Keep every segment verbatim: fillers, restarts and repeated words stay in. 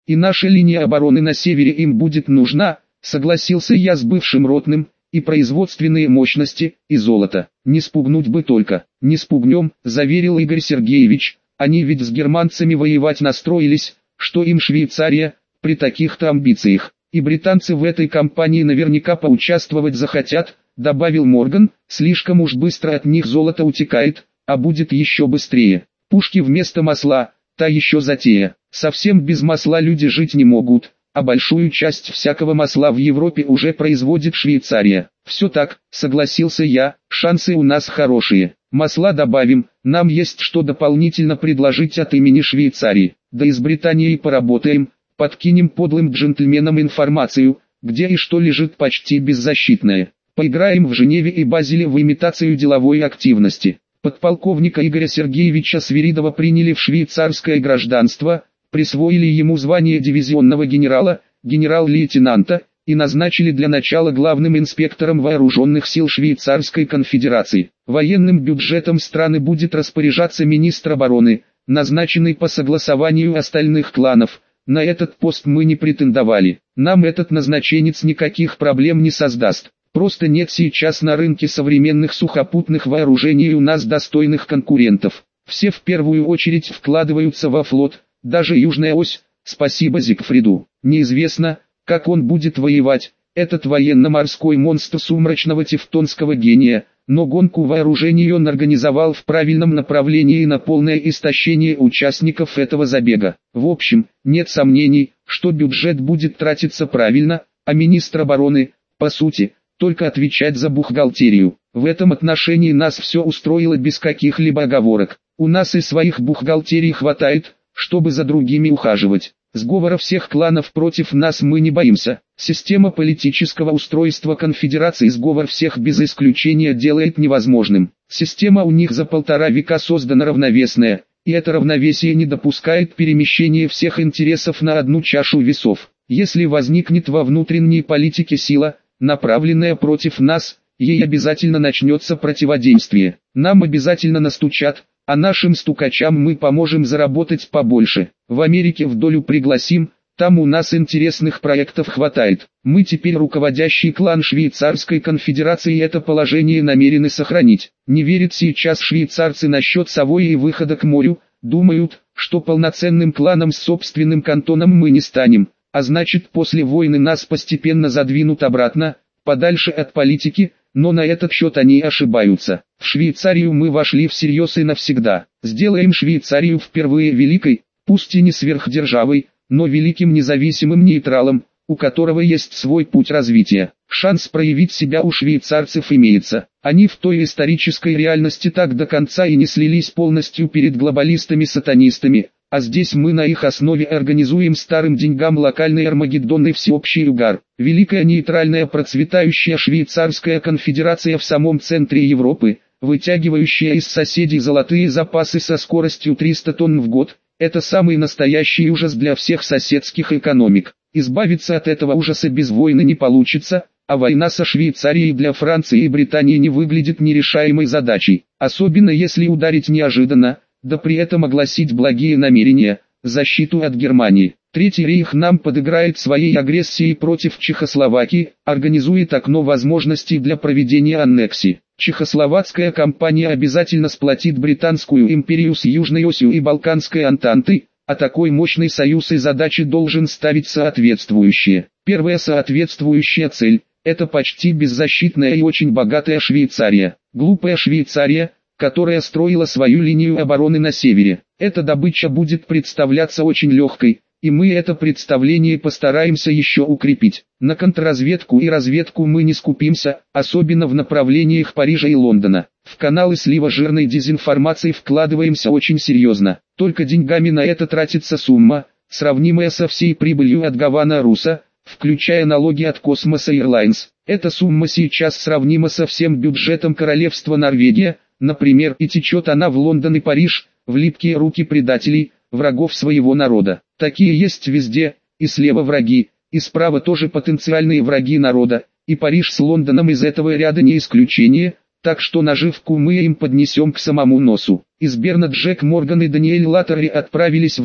И наша линия обороны на севере им будет нужна, согласился я с бывшим ротным, и производственные мощности, и золото. Не спугнуть бы только. Не спугнем, заверил Игорь Сергеевич, они ведь с германцами воевать настроились, что им Швейцария, при таких-то амбициях. И британцы в этой кампании наверняка поучаствовать захотят, добавил Морган, слишком уж быстро от них золото утекает, а будет еще быстрее. Пушки вместо масла, та еще затея. Совсем без масла люди жить не могут, а большую часть всякого масла в Европе уже производит Швейцария. Все так, согласился я, шансы у нас хорошие. Масла добавим, нам есть что дополнительно предложить от имени Швейцарии. Да и с Британией поработаем, подкинем подлым джентльменам информацию, где и что лежит почти беззащитное. Поиграем в Женеве и Базеле в имитацию деловой активности. Подполковника Игоря Сергеевича Свиридова приняли в швейцарское гражданство, присвоили ему звание дивизионного генерала, генерал-лейтенанта, и назначили для начала главным инспектором вооруженных сил Швейцарской конфедерации. Военным бюджетом страны будет распоряжаться министр обороны, назначенный по согласованию остальных кланов. На этот пост мы не претендовали. Нам этот назначенец никаких проблем не создаст. Просто нет сейчас на рынке современных сухопутных вооружений у нас достойных конкурентов. Все в первую очередь вкладываются во флот. Даже Южная ось, спасибо Зигфриду. Неизвестно, как он будет воевать, этот военно-морской монстр сумрачного тевтонского гения, но гонку вооружений он организовал в правильном направлении на полное истощение участников этого забега. В общем, нет сомнений, что бюджет будет тратиться правильно, а министр обороны, по сути, только отвечать за бухгалтерию. В этом отношении нас все устроило без каких-либо оговорок. У нас и своих бухгалтерий хватает, чтобы за другими ухаживать. Сговора всех кланов против нас мы не боимся. Система политического устройства конфедерации сговор всех без исключения делает невозможным. Система у них за полтора века создана равновесная, и это равновесие не допускает перемещения всех интересов на одну чашу весов. Если возникнет во внутренней политике сила, направленная против нас, ей обязательно начнется противодействие. Нам обязательно настучат, а нашим стукачам мы поможем заработать побольше. В Америке в долю пригласим, там у нас интересных проектов хватает. Мы теперь руководящий клан Швейцарской конфедерации и это положение намерены сохранить. Не верят сейчас швейцарцы насчет Савойи и выхода к морю, думают, что полноценным кланом с собственным кантоном мы не станем, а значит после войны нас постепенно задвинут обратно, подальше от политики. Но на этот счет они ошибаются. В Швейцарию мы вошли всерьез и навсегда. Сделаем Швейцарию впервые великой, пусть и не сверхдержавой, но великим независимым нейтралом, у которого есть свой путь развития. Шанс проявить себя у швейцарцев имеется. Они в той исторической реальности так до конца и не слились полностью перед глобалистами-сатанистами, а здесь мы на их основе организуем старым деньгам локальный Армагеддон и всеобщий угар. Великая нейтральная процветающая швейцарская конфедерация в самом центре Европы, вытягивающая из соседей золотые запасы со скоростью триста тонн в год, это самый настоящий ужас для всех соседских экономик. Избавиться от этого ужаса без войны не получится, а война со Швейцарией для Франции и Британии не выглядит нерешаемой задачей, особенно если ударить неожиданно, да при этом огласить благие намерения, защиту от Германии. Третий рейх нам подыграет своей агрессией против Чехословакии, организует окно возможностей для проведения аннексии. Чехословацкая кампания обязательно сплотит Британскую империю с Южной осью и Балканской Антантой, а такой мощный союз и задачи должен ставить соответствующие. Первая соответствующая цель – это почти беззащитная и очень богатая Швейцария. Глупая Швейцария, которая строила свою линию обороны на севере. Эта добыча будет представляться очень легкой, и мы это представление постараемся еще укрепить. На контрразведку и разведку мы не скупимся, особенно в направлениях Парижа и Лондона. В каналы слива жирной дезинформации вкладываемся очень серьезно. Только деньгами на это тратится сумма, сравнимая со всей прибылью от Гавана Руса, включая налоги от Космоса Airlines. Эта сумма сейчас сравнима со всем бюджетом Королевства Норвегия, например, и течет она в Лондон и Париж, в липкие руки предателей, врагов своего народа. Такие есть везде, и слева враги, и справа тоже потенциальные враги народа, и Париж с Лондоном из этого ряда не исключение, так что наживку мы им поднесем к самому носу. Из Берна Джек Морган и Даниэль Латтери отправились в Рим,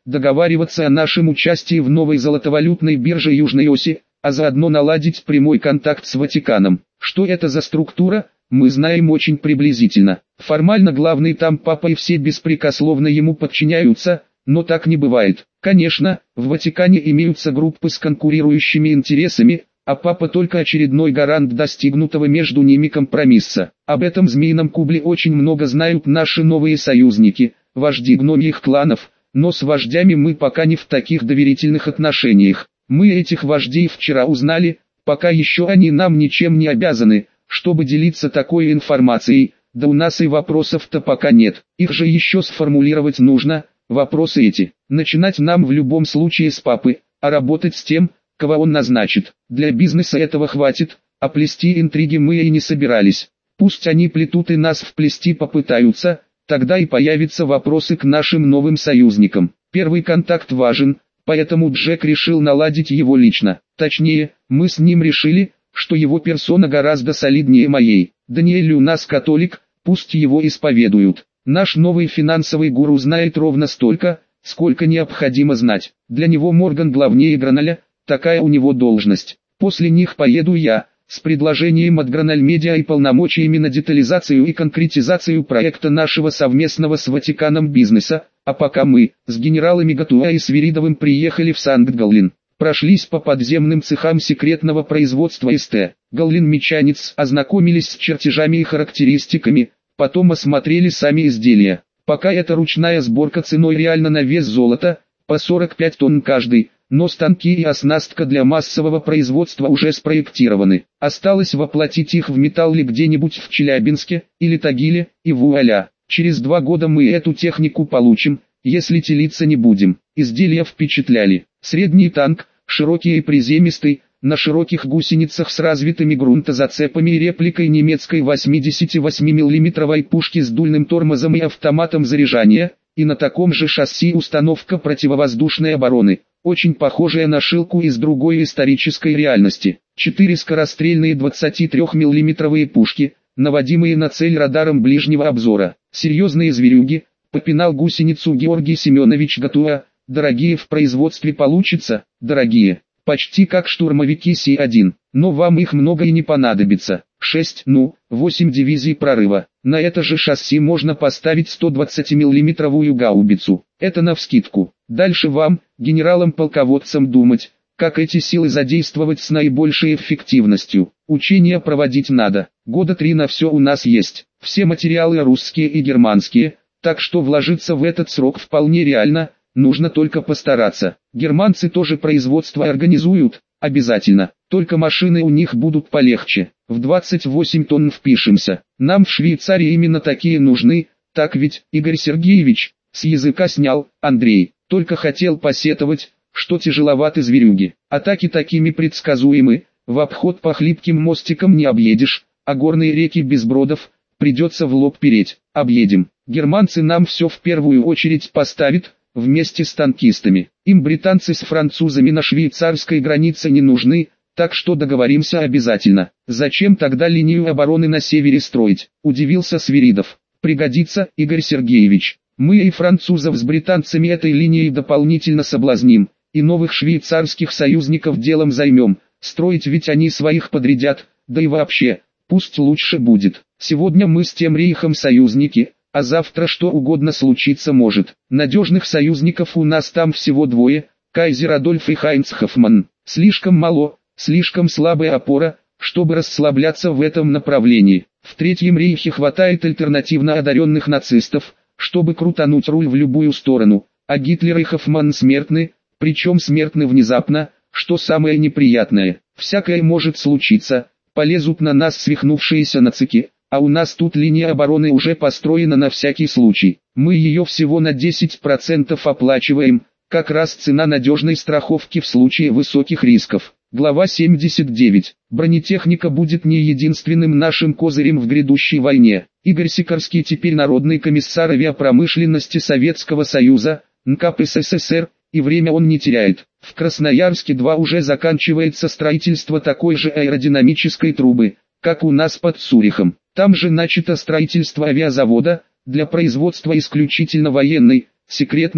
договариваться о нашем участии в новой золотовалютной бирже Южной Оси, а заодно наладить прямой контакт с Ватиканом. Что это за структура, мы знаем очень приблизительно. Формально главный там папа и все беспрекословно ему подчиняются, но так не бывает. Конечно, в Ватикане имеются группы с конкурирующими интересами, а папа только очередной гарант достигнутого между ними компромисса. Об этом змеином кубле очень много знают наши новые союзники, вожди гномьих кланов, но с вождями мы пока не в таких доверительных отношениях. Мы этих вождей вчера узнали, пока еще они нам ничем не обязаны, чтобы делиться такой информацией, да у нас и вопросов-то пока нет. Их же еще сформулировать нужно, вопросы эти. Начинать нам в любом случае с папы, а работать с тем, кого он назначит. Для бизнеса этого хватит, а плести интриги мы и не собирались. Пусть они плетут и нас вплести попытаются, тогда и появятся вопросы к нашим новым союзникам. Первый контакт важен, поэтому Джек решил наладить его лично. Точнее, мы с ним решили, что его персона гораздо солиднее моей. Даниэль у нас католик, пусть его исповедуют. Наш новый финансовый гуру знает ровно столько, сколько необходимо знать. Для него Морган главнее Граналя, такая у него должность. После них поеду я, с предложением от Граналь Медиа и полномочиями на детализацию и конкретизацию проекта нашего совместного с Ватиканом бизнеса, а пока мы, с генералами Гатуа и Свиридовым приехали в Санкт-Галлин. Прошлись по подземным цехам секретного производства СТ. Галлин-мечанец, ознакомились с чертежами и характеристиками, потом осмотрели сами изделия. Пока это ручная сборка ценой реально на вес золота, по сорок пять тонн каждый, но станки и оснастка для массового производства уже спроектированы. Осталось воплотить их в металле где-нибудь в Челябинске или Тагиле, и вуаля. Через два года мы эту технику получим, если телиться не будем. Изделия впечатляли. Средний танк, широкий и приземистый, на широких гусеницах с развитыми грунтозацепами и репликой немецкой восемьдесят восемь миллиметровой пушки с дульным тормозом и автоматом заряжания, и на таком же шасси установка противовоздушной обороны, очень похожая на шилку из другой исторической реальности. Четыре скорострельные двадцатитрёхмиллиметровые пушки, наводимые на цель радаром ближнего обзора. Серьезные зверюги, попинал гусеницу Георгий Семенович Гатуа. Дорогие в производстве получится, дорогие, почти как штурмовики Си один, но вам их много и не понадобится. шесть, ну, восемь дивизий прорыва. На это же шасси можно поставить сто двадцатимиллиметровую гаубицу. Это навскидку. Дальше вам, генералам-полководцам, думать, как эти силы задействовать с наибольшей эффективностью. Учения проводить надо. Года три на все у нас есть. Все материалы русские и германские, так что вложиться в этот срок вполне реально. Нужно только постараться. Германцы тоже производство организуют, обязательно. Только машины у них будут полегче. В двадцать восемь тонн впишемся. Нам в Швейцарии именно такие нужны, так ведь, Игорь Сергеевич? С языка снял, Андрей. Только хотел посетовать, что тяжеловаты зверюги. Атаки такими предсказуемы, в обход по хлипким мостикам не объедешь, а горные реки без бродов, придется в лоб переть. Объедем. Германцы нам все в первую очередь поставят, вместе с танкистами. Им британцы с французами на швейцарской границе не нужны, так что договоримся обязательно. Зачем тогда линию обороны на севере строить? Удивился Свиридов. Пригодится, Игорь Сергеевич. Мы и французов с британцами этой линией дополнительно соблазним, и новых швейцарских союзников делом займем. Строить ведь они своих подрядят, да и вообще, пусть лучше будет. Сегодня мы с тем рейхом союзники, а завтра что угодно случиться может. Надежных союзников у нас там всего двое, Кайзер Адольф и Хайнц Хоффман. Слишком мало, слишком слабая опора, чтобы расслабляться в этом направлении. В Третьем рейхе хватает альтернативно одаренных нацистов, чтобы крутануть руль в любую сторону, а Гитлер и Хоффман смертны, причем смертны внезапно, что самое неприятное. Всякое может случиться, полезут на нас свихнувшиеся нацики. А у нас тут линия обороны уже построена на всякий случай. Мы ее всего на десять процентов оплачиваем, как раз цена надежной страховки в случае высоких рисков. Глава семьдесят девять. Бронетехника будет не единственным нашим козырем в грядущей войне. Игорь Сикорский теперь народный комиссар авиапромышленности Советского Союза, НКАП СССР, и время он не теряет. В Красноярске два уже заканчивается строительство такой же аэродинамической трубы, как у нас под Цюрихом. Там же начато строительство авиазавода, для производства исключительно военной, секретной,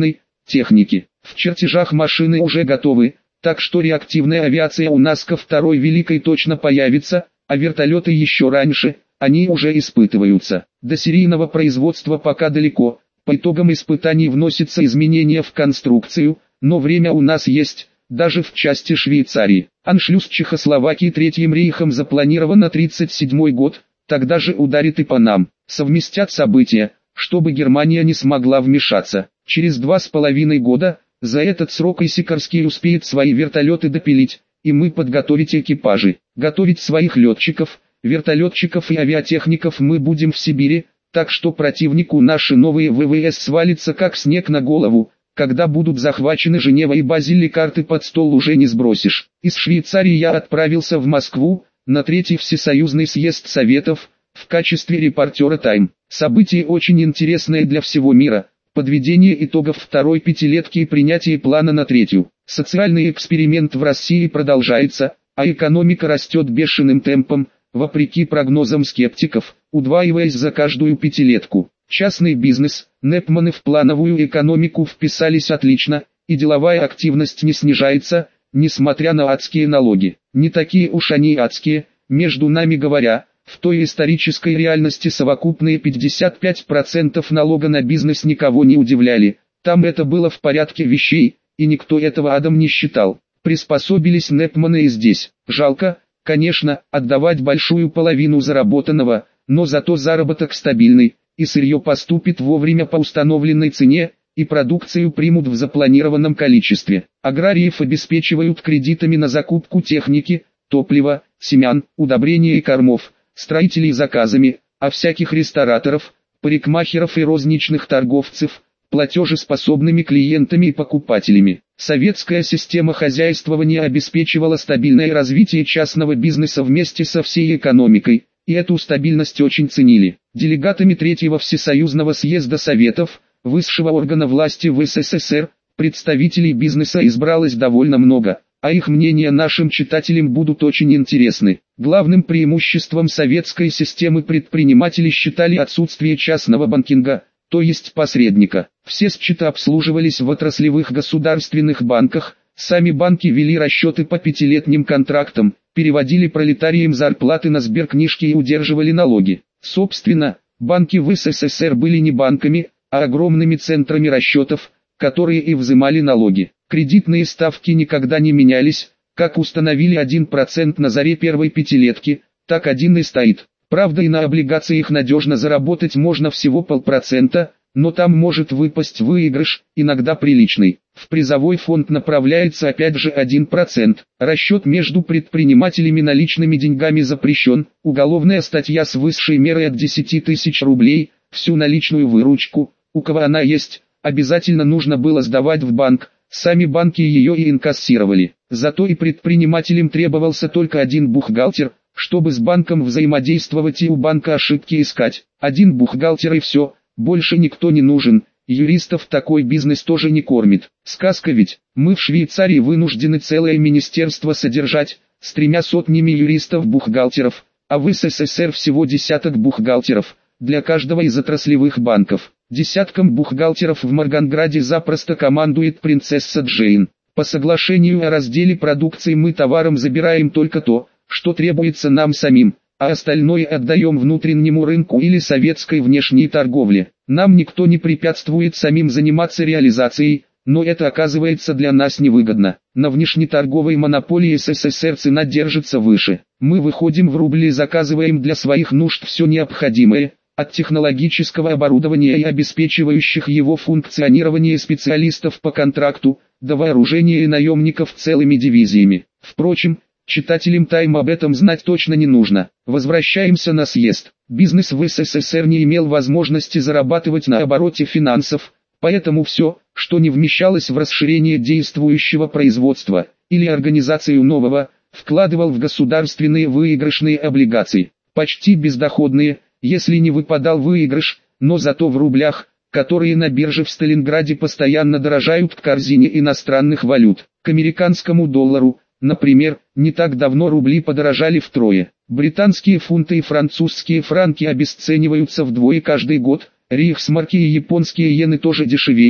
техники. В чертежах машины уже готовы, так что реактивная авиация у нас ко второй великой точно появится, а вертолеты еще раньше, они уже испытываются. До серийного производства пока далеко, по итогам испытаний вносятся изменения в конструкцию, но время у нас есть, даже в части Швейцарии. Аншлюз Чехословакии Третьим рейхом запланирован на тридцать седьмой год, тогда же ударит и по нам. Совместят события, чтобы Германия не смогла вмешаться. Через два с половиной года, за этот срок и Сикорский успеет свои вертолеты допилить, и мы подготовить экипажи, готовить своих летчиков, вертолетчиков и авиатехников мы будем в Сибири, так что противнику наши новые ВВС свалится как снег на голову. Когда будут захвачены Женева и Базиль, карты под стол уже не сбросишь. Из Швейцарии я отправился в Москву, на третий Всесоюзный съезд Советов, в качестве репортера «Тайм». Событие очень интересное для всего мира. Подведение итогов второй пятилетки и принятие плана на третью. Социальный эксперимент в России продолжается, а экономика растет бешеным темпом, вопреки прогнозам скептиков, удваиваясь за каждую пятилетку. Частный бизнес, Непманы в плановую экономику вписались отлично, и деловая активность не снижается, несмотря на адские налоги. Не такие уж они адские, между нами говоря, в той исторической реальности совокупные пятьдесят пять процентов налога на бизнес никого не удивляли, там это было в порядке вещей, и никто этого адом не считал. Приспособились Непманы и здесь. Жалко, конечно, отдавать большую половину заработанного, но зато заработок стабильный, и сырье поступит вовремя по установленной цене, и продукцию примут в запланированном количестве. Аграриев обеспечивают кредитами на закупку техники, топлива, семян, удобрения и кормов, строителей заказами, а всяких рестораторов, парикмахеров и розничных торговцев, платежеспособными клиентами и покупателями. Советская система хозяйствования обеспечивала стабильное развитие частного бизнеса вместе со всей экономикой, и эту стабильность очень ценили. Делегатами Третьего Всесоюзного съезда Советов, высшего органа власти в СССР, представителей бизнеса избралось довольно много, а их мнения нашим читателям будут очень интересны. Главным преимуществом советской системы предприниматели считали отсутствие частного банкинга, то есть посредника. Все счета обслуживались в отраслевых государственных банках, сами банки вели расчеты по пятилетним контрактам, переводили пролетариям зарплаты на сберкнижки и удерживали налоги. Собственно, банки в СССР были не банками, а огромными центрами расчетов, которые и взимали налоги. Кредитные ставки никогда не менялись, как установили один процент на заре первой пятилетки, так один и стоит. Правда, и на облигациях надежно заработать можно всего полпроцента, но там может выпасть выигрыш, иногда приличный. В призовой фонд направляется опять же один процент. Расчет между предпринимателями наличными деньгами запрещен. Уголовная статья с высшей мерой от десяти тысяч рублей. Всю наличную выручку, у кого она есть, обязательно нужно было сдавать в банк. Сами банки ее и инкассировали. Зато и предпринимателям требовался только один бухгалтер, чтобы с банком взаимодействовать и у банка ошибки искать. Один бухгалтер и все, больше никто не нужен. Юристов такой бизнес тоже не кормит. Сказка ведь, мы в Швейцарии вынуждены целое министерство содержать, с тремя сотнями юристов-бухгалтеров, а в СССР всего десяток бухгалтеров, для каждого из отраслевых банков. Десятком бухгалтеров в Марганграде запросто командует принцесса Джейн. По соглашению о разделе продукции мы товаром забираем только то, что требуется нам самим, а остальное отдаем внутреннему рынку или советской внешней торговле. Нам никто не препятствует самим заниматься реализацией, но это оказывается для нас невыгодно. На внешнеторговой монополии СССР цена держится выше. Мы выходим в рубли и заказываем для своих нужд все необходимое, от технологического оборудования и обеспечивающих его функционирование специалистов по контракту, до вооружения и наемников целыми дивизиями. Впрочем, читателям «Тайм» об этом знать точно не нужно. Возвращаемся на съезд. Бизнес в СССР не имел возможности зарабатывать на обороте финансов, поэтому все, что не вмещалось в расширение действующего производства или организацию нового, вкладывал в государственные выигрышные облигации. Почти бездоходные, если не выпадал выигрыш, но зато в рублях, которые на бирже в Сталинграде постоянно дорожают к корзине иностранных валют. К американскому доллару, например, не так давно рубли подорожали втрое. Британские фунты и французские франки обесцениваются вдвое каждый год, рейхсмарки и японские иены тоже дешевеют,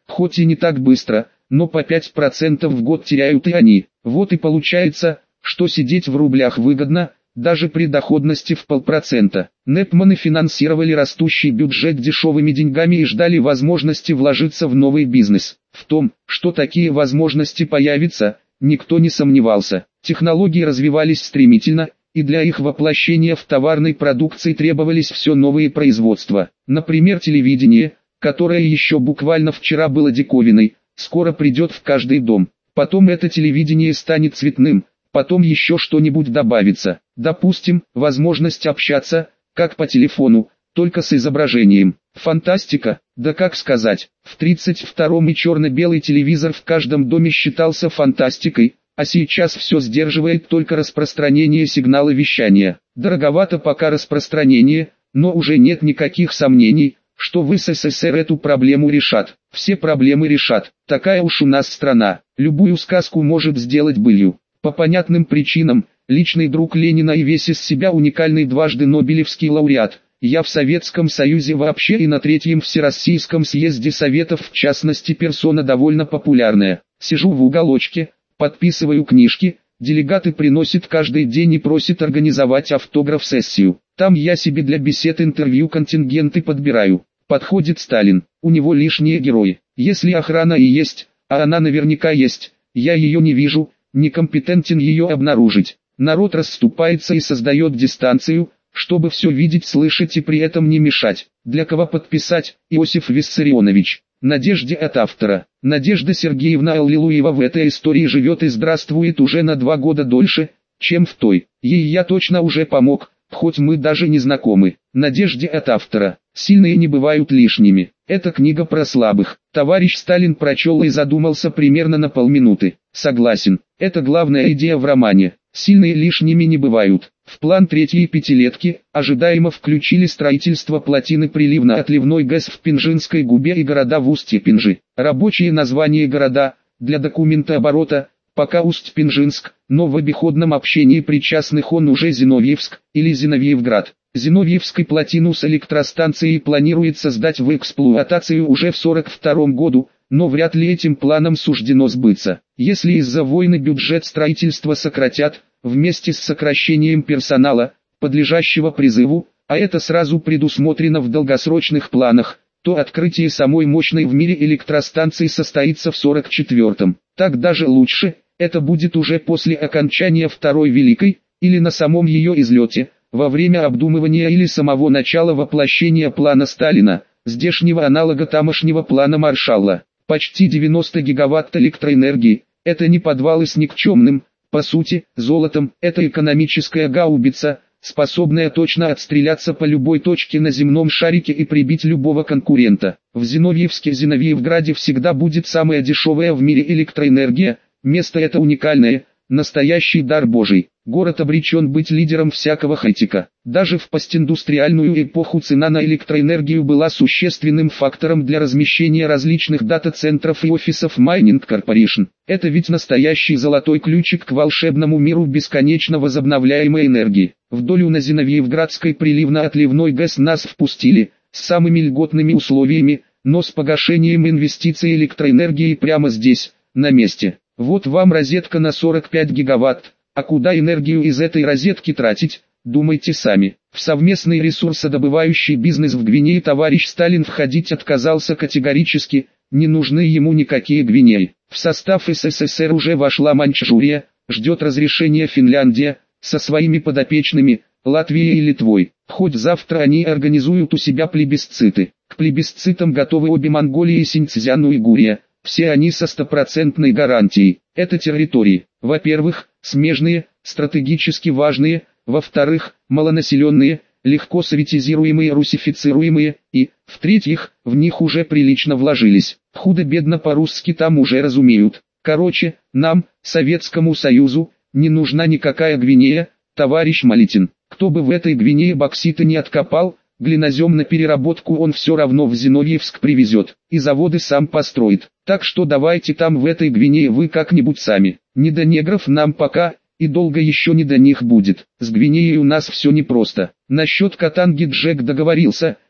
хоть и не так быстро, но по пять процентов в год теряют и они. Вот и получается, что сидеть в рублях выгодно, даже при доходности в полпроцента. Непманы финансировали растущий бюджет дешевыми деньгами и ждали возможности вложиться в новый бизнес. В том, что такие возможности появятся, никто не сомневался. Технологии развивались стремительно, и для их воплощения в товарной продукции требовались все новые производства. Например, телевидение, которое еще буквально вчера было диковиной, скоро придет в каждый дом. Потом это телевидение станет цветным, потом еще что-нибудь добавится. Допустим, возможность общаться, как по телефону, только с изображением. Фантастика, да как сказать, в тридцать втором и черно-белый телевизор в каждом доме считался фантастикой, а сейчас все сдерживает только распространение сигнала вещания. Дороговато пока распространение, но уже нет никаких сомнений, что в СССР эту проблему решат. Все проблемы решат. Такая уж у нас страна. Любую сказку может сделать былью. По понятным причинам, личный друг Ленина и весь из себя уникальный дважды Нобелевский лауреат. Я в Советском Союзе вообще и на третьем Всероссийском съезде Советов в частности персона довольно популярная. Сижу в уголочке, подписываю книжки, делегаты приносят каждый день и просят организовать автограф-сессию. Там я себе для бесед интервью контингенты подбираю. Подходит Сталин, у него лишние герои. Если охрана и есть, а она наверняка есть, я ее не вижу, некомпетентен ее обнаружить. Народ расступается и создает дистанцию, чтобы все видеть, слышать и при этом не мешать. Для кого подписать? Иосиф Виссарионович. Надежде от автора. Надежда Сергеевна Аллилуева в этой истории живет и здравствует уже на два года дольше, чем в той. Ей я точно уже помог, хоть мы даже не знакомы. Надежде от автора. Сильные не бывают лишними. Это книга про слабых. Товарищ Сталин прочел и задумался примерно на полминуты. Согласен, это главная идея в романе. Сильные лишними не бывают. В план третьей пятилетки ожидаемо включили строительство плотины приливно-отливной ГЭС в Пенжинской губе и города в устье Пенжи. Рабочие названия города, для документооборота, пока Усть-Пенжинск, но в обиходном общении причастных он уже Зиновьевск или Зиновьевград. Зиновьевской плотину с электростанцией планирует создать в эксплуатацию уже в сорок втором году, но вряд ли этим планам суждено сбыться. Если из-за войны бюджет строительства сократят, вместе с сокращением персонала, подлежащего призыву, а это сразу предусмотрено в долгосрочных планах, то открытие самой мощной в мире электростанции состоится в сорок четвёртом. Так даже лучше, это будет уже после окончания Второй Великой, или на самом ее излете, во время обдумывания или самого начала воплощения плана Сталина, здешнего аналога тамошнего плана Маршалла. Почти девяносто гигаватт электроэнергии, это не подвалы с никчемным, по сути, золотом, это экономическая гаубица, способная точно отстреляться по любой точке на земном шарике и прибить любого конкурента. В Зиновьевске-Зиновьевграде всегда будет самая дешевая в мире электроэнергия, место это уникальное, настоящий дар Божий. Город обречен быть лидером всякого хай-тека. Даже в постиндустриальную эпоху цена на электроэнергию была существенным фактором для размещения различных дата-центров и офисов Mining Corporation. Это ведь настоящий золотой ключик к волшебному миру бесконечно возобновляемой энергии. В долю на Зиновьевградской приливно-отливной ГЭС нас впустили, с самыми льготными условиями, но с погашением инвестиций электроэнергии прямо здесь, на месте. Вот вам розетка на сорок пять гигаватт. А куда энергию из этой розетки тратить, думайте сами. В совместный ресурсодобывающий бизнес в Гвинее товарищ Сталин входить отказался категорически, не нужны ему никакие Гвинеи. В состав СССР уже вошла Маньчжурия, ждет разрешения Финляндия, со своими подопечными, Латвией и Литвой. Хоть завтра они организуют у себя плебисциты. К плебисцитам готовы обе Монголии и Синьцзян-Уйгурия. Все они со стопроцентной гарантией. Это территории, во-первых, смежные, стратегически важные, во-вторых, малонаселенные, легко советизируемые, русифицируемые, и, в-третьих, в них уже прилично вложились. Худо-бедно по-русски там уже разумеют. Короче, нам, Советскому Союзу, не нужна никакая Гвинея, товарищ Малитин. Кто бы в этой Гвинее боксита не откопал, глинозем на переработку он все равно в Зиновьевск привезет, и заводы сам построит. Так что давайте там в этой Гвинее вы как-нибудь сами. Не до негров нам пока, и долго еще не до них будет. С Гвинеей у нас все непросто. Насчет Катанги Джек договорился,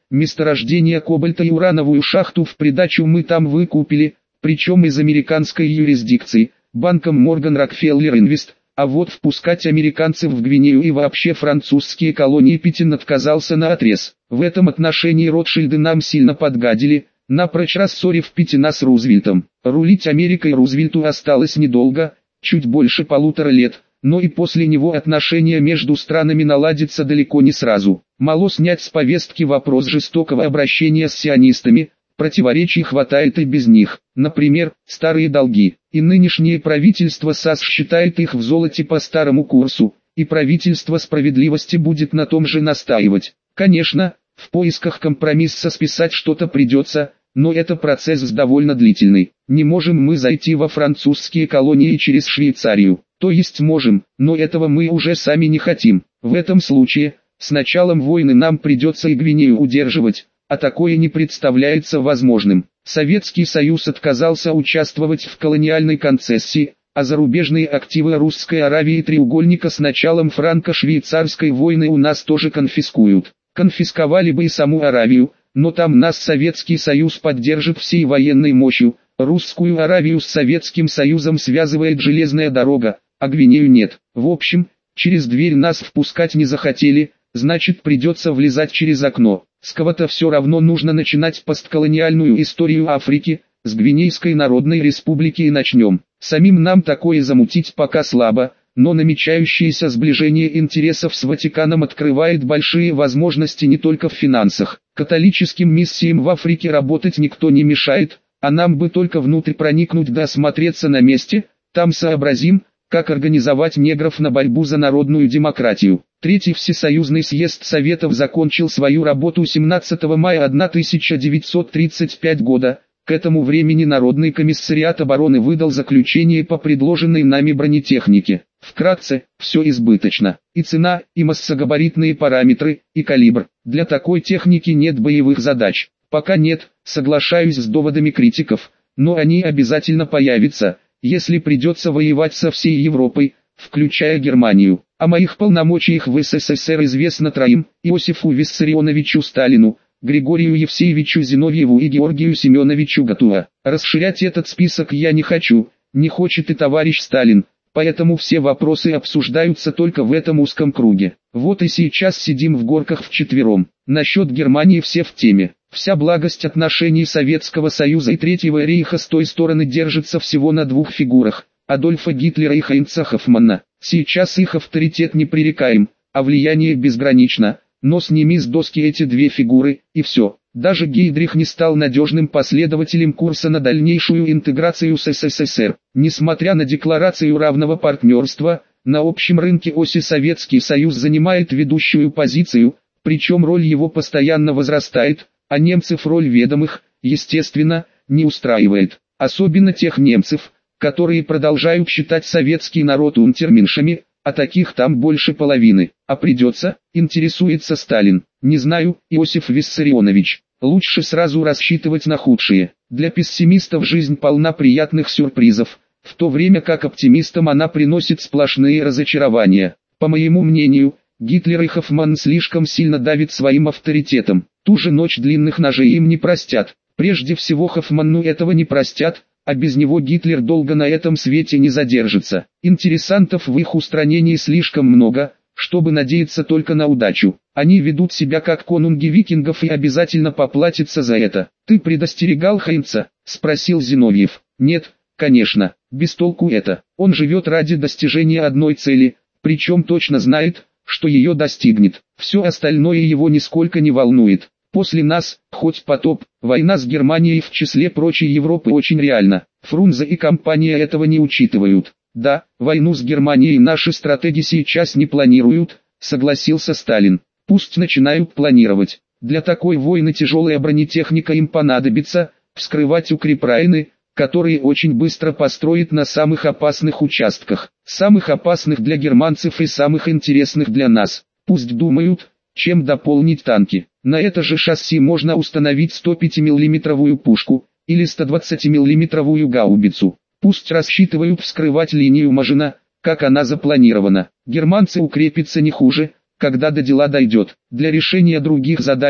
месторождение кобальта и урановую шахту в придачу мы там выкупили, причем из американской юрисдикции, банком Морган Рокфеллер Инвест. А вот впускать американцев в Гвинею и вообще французские колонии Питтин отказался наотрез. В этом отношении Ротшильды нам сильно подгадили, напрочь рассорив Питтина с Рузвельтом. Рулить Америкой Рузвельту осталось недолго, чуть больше полутора лет, но и после него отношения между странами наладятся далеко не сразу. Мало снять с повестки вопрос жестокого обращения с сионистами, противоречий хватает и без них. Например, старые долги. И нынешнее правительство САС считает их в золоте по старому курсу, и правительство справедливости будет на том же настаивать. Конечно, в поисках компромисса списать что-то придется, но это процесс довольно длительный. Не можем мы зайти во французские колонии через Швейцарию. То есть можем, но этого мы уже сами не хотим. В этом случае, с началом войны нам придется и Гвинею удерживать, а такое не представляется возможным. Советский Союз отказался участвовать в колониальной концессии, а зарубежные активы Русской Аравии и треугольника с началом франко-швейцарской войны у нас тоже конфискуют. Конфисковали бы и саму Аравию, но там нас Советский Союз поддержит всей военной мощью. Русскую Аравию с Советским Союзом связывает железная дорога, а Гвинею нет. В общем, через дверь нас впускать не захотели, значит придется влезать через окно. С кого-то все равно нужно начинать постколониальную историю Африки, с Гвинейской Народной Республики и начнем. Самим нам такое замутить пока слабо, но намечающееся сближение интересов с Ватиканом открывает большие возможности не только в финансах. Католическим миссиям в Африке работать никто не мешает, а нам бы только внутрь проникнуть да осмотреться на месте, там сообразим, как организовать негров на борьбу за народную демократию. Третий Всесоюзный съезд Советов закончил свою работу семнадцатого мая тысяча девятьсот тридцать пятого года. К этому времени Народный комиссариат обороны выдал заключение по предложенной нами бронетехнике. Вкратце, все избыточно. И цена, и массогабаритные параметры, и калибр. Для такой техники нет боевых задач. Пока нет, соглашаюсь с доводами критиков, но они обязательно появятся, если придется воевать со всей Европой, включая Германию. О моих полномочиях в СССР известно троим: Иосифу Виссарионовичу Сталину, Григорию Евсеевичу Зиновьеву и Георгию Семеновичу Гатуа. Расширять этот список я не хочу, не хочет и товарищ Сталин, поэтому все вопросы обсуждаются только в этом узком круге. Вот и сейчас сидим в горках вчетвером. Насчет Германии все в теме. Вся благость отношений Советского Союза и Третьего Рейха с той стороны держится всего на двух фигурах: Адольфа Гитлера и Хайнца Хоффмана. Сейчас их авторитет непререкаем, а влияние безгранично, но сними с доски эти две фигуры, и все. Даже Гейдрих не стал надежным последователем курса на дальнейшую интеграцию с СССР. Несмотря на декларацию равного партнерства, на общем рынке оси Советский Союз занимает ведущую позицию, причем роль его постоянно возрастает, а немцев роль ведомых, естественно, не устраивает. Особенно тех немцев, которые продолжают считать советский народ унтерменшами, а таких там больше половины. А придется, интересуется Сталин. Не знаю, Иосиф Виссарионович. Лучше сразу рассчитывать на худшее. Для пессимистов жизнь полна приятных сюрпризов, в то время как оптимистам она приносит сплошные разочарования. По моему мнению, Гитлер и Хоффман слишком сильно давят своим авторитетом. Ту же ночь длинных ножей им не простят. Прежде всего Хоффману этого не простят, а без него Гитлер долго на этом свете не задержится. Интересантов в их устранении слишком много, чтобы надеяться только на удачу. Они ведут себя как конунги викингов и обязательно поплатятся за это. «Ты предостерегал Хайнца?» – спросил Зиновьев. «Нет, конечно, без толку это. Он живет ради достижения одной цели, причем точно знает, что ее достигнет. Все остальное его нисколько не волнует. После нас, хоть потоп, война с Германией в числе прочей Европы очень реальна. Фрунзе и компания этого не учитывают. Да, войну с Германией наши стратеги сейчас не планируют, согласился Сталин. Пусть начинают планировать. Для такой войны тяжелая бронетехника им понадобится, вскрывать укрепрайны, которые очень быстро построят на самых опасных участках. Самых опасных для германцев и самых интересных для нас. Пусть думают, чем дополнить танки. На это же шасси можно установить сто пятимиллиметровую пушку, или сто двадцатимиллиметровую гаубицу. Пусть рассчитывают вскрывать линию Мажина, как она запланирована. Германцы укрепятся не хуже, когда до дела дойдет. Для решения других задач,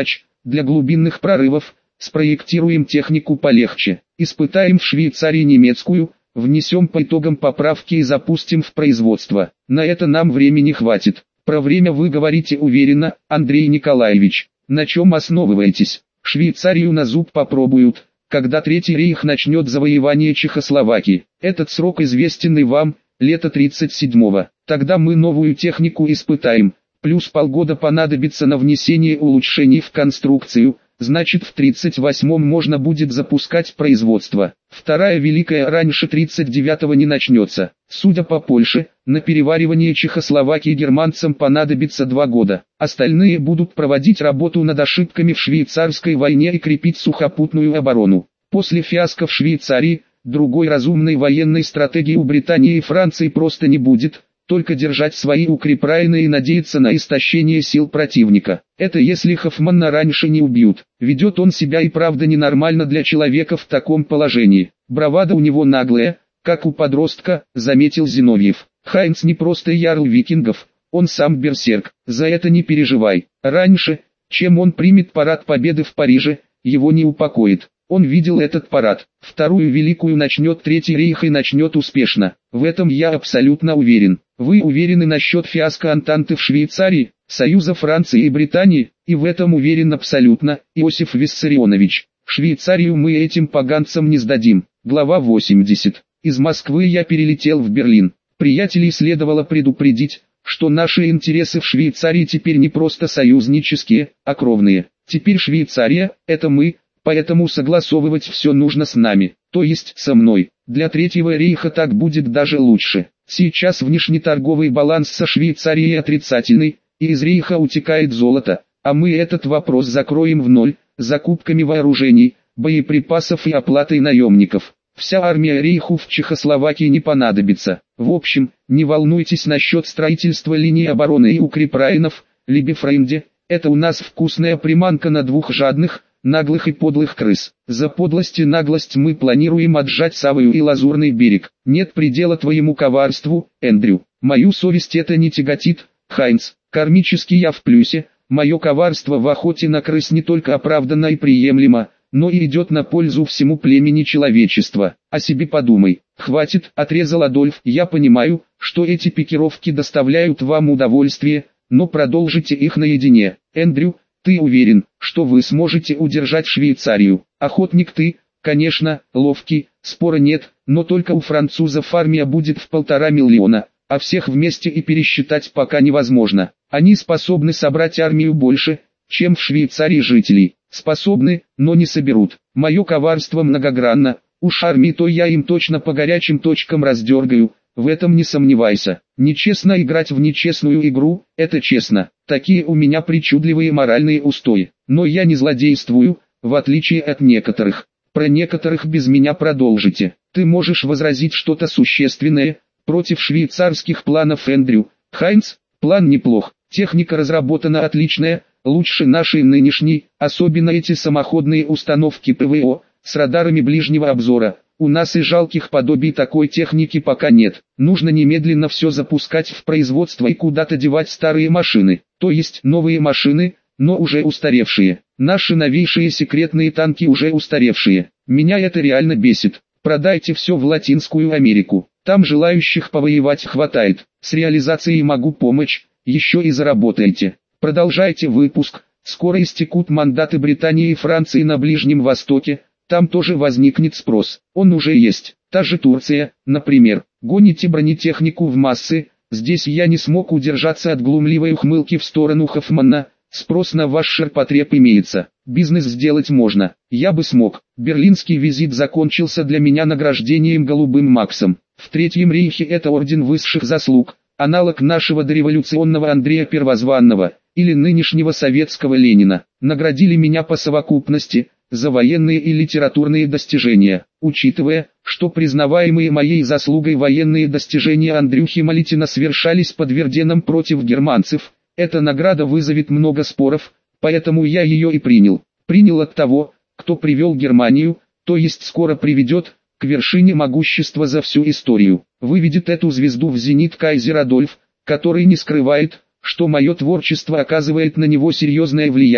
Для глубинных прорывов спроектируем технику полегче. Испытаем в Швейцарии немецкую, внесем по итогам поправки и запустим в производство. На это нам времени хватит. Про время вы говорите уверенно, Андрей Николаевич. На чем основываетесь? Швейцарию на зуб попробуют, когда Третий рейх начнет завоевание Чехословакии. Этот срок известен и вам, лето тридцать седьмого. Тогда мы новую технику испытаем, плюс полгода понадобится на внесение улучшений в конструкцию, значит в тридцать восьмом можно будет запускать производство. Вторая Великая раньше тридцать девятого не начнется. Судя по Польше, на переваривание Чехословакии германцам понадобится два года. Остальные будут проводить работу над ошибками в швейцарской войне и крепить сухопутную оборону. После фиаско в Швейцарии, другой разумной военной стратегии у Британии и Франции просто не будет, только держать свои укрепрайны и надеяться на истощение сил противника. Это если Хоффмана раньше не убьют. Ведет он себя и правда ненормально для человека в таком положении. Бравада у него наглая, как у подростка, заметил Зиновьев. Хайнц не просто ярл викингов, он сам берсерк, за это не переживай. Раньше, чем он примет парад победы в Париже, его не упокоит. Он видел этот парад. Вторую Великую начнет Третий рейх и начнет успешно. В этом я абсолютно уверен. Вы уверены насчет фиаско Антанты в Швейцарии, Союза Франции и Британии, и в этом уверен абсолютно, Иосиф Виссарионович. Швейцарию мы этим поганцам не сдадим. Глава восемьдесят. Из Москвы я перелетел в Берлин. Приятелей следовало предупредить, что наши интересы в Швейцарии теперь не просто союзнические, а кровные. Теперь Швейцария – это мы, поэтому согласовывать все нужно с нами, то есть со мной. Для Третьего рейха так будет даже лучше. Сейчас внешнеторговый баланс со Швейцарией отрицательный, и из рейха утекает золото, а мы этот вопрос закроем в ноль, закупками вооружений, боеприпасов и оплатой наемников. Вся армия рейху в Чехословакии не понадобится. В общем, не волнуйтесь насчет строительства линии обороны и укрепрайнов, Либефренде, это у нас вкусная приманка на двух жадных, наглых и подлых крыс. За подлость и наглость мы планируем отжать Савою и Лазурный берег. Нет предела твоему коварству, Эндрю. Мою совесть это не тяготит, Хайнц. Кармически я в плюсе. Мое коварство в охоте на крыс не только оправдано и приемлемо, но и идет на пользу всему племени человечества. О себе подумай. Хватит, отрезал Адольф. Я понимаю, что эти пикировки доставляют вам удовольствие, но продолжите их наедине. Эндрю, ты уверен, что вы сможете удержать Швейцарию? Охотник ты, конечно, ловкий, спора нет, но только у французов армия будет в полтора миллиона, а всех вместе и пересчитать пока невозможно. Они способны собрать армию больше, чем в Швейцарии жителей. Способны, но не соберут. Мое коварство многогранно, уж армии то я им точно по горячим точкам раздергаю, в этом не сомневайся. Нечестно играть в нечестную игру, это честно. Такие у меня причудливые моральные устои. Но я не злодействую, в отличие от некоторых. Про некоторых без меня продолжите. Ты можешь возразить что-то существенное против швейцарских планов, Эндрю? Хайнц, план неплох, техника разработана отличная, лучше нашей нынешней, особенно эти самоходные установки ПВО, с радарами ближнего обзора. У нас и жалких подобий такой техники пока нет. Нужно немедленно все запускать в производство и куда-то девать старые машины, то есть новые машины, но уже устаревшие. Наши новейшие секретные танки уже устаревшие. Меня это реально бесит. Продайте все в Латинскую Америку. Там желающих повоевать хватает. С реализацией могу помочь, еще и заработаете. Продолжайте выпуск. Скоро истекут мандаты Британии и Франции на Ближнем Востоке. Там тоже возникнет спрос. Он уже есть. Та же Турция, например. Гоните бронетехнику в массы. Здесь я не смог удержаться от глумливой ухмылки в сторону Хоффмана. Спрос на ваш ширпотреб имеется. Бизнес сделать можно. Я бы смог. Берлинский визит закончился для меня награждением Голубым Максом. В Третьем рейхе это орден высших заслуг, аналог нашего дореволюционного Андрея Первозванного, или нынешнего советского Ленина. Наградили меня по совокупности, за военные и литературные достижения. Учитывая, что признаваемые моей заслугой военные достижения Андрюхи Малитина совершались под Верденом против германцев, эта награда вызовет много споров, поэтому я ее и принял. Принял от того, кто привел Германию, то есть скоро приведет, к вершине могущества за всю историю. Выведет эту звезду в зенит кайзер Адольф, который не скрывает, что мое творчество оказывает на него серьезное влияние.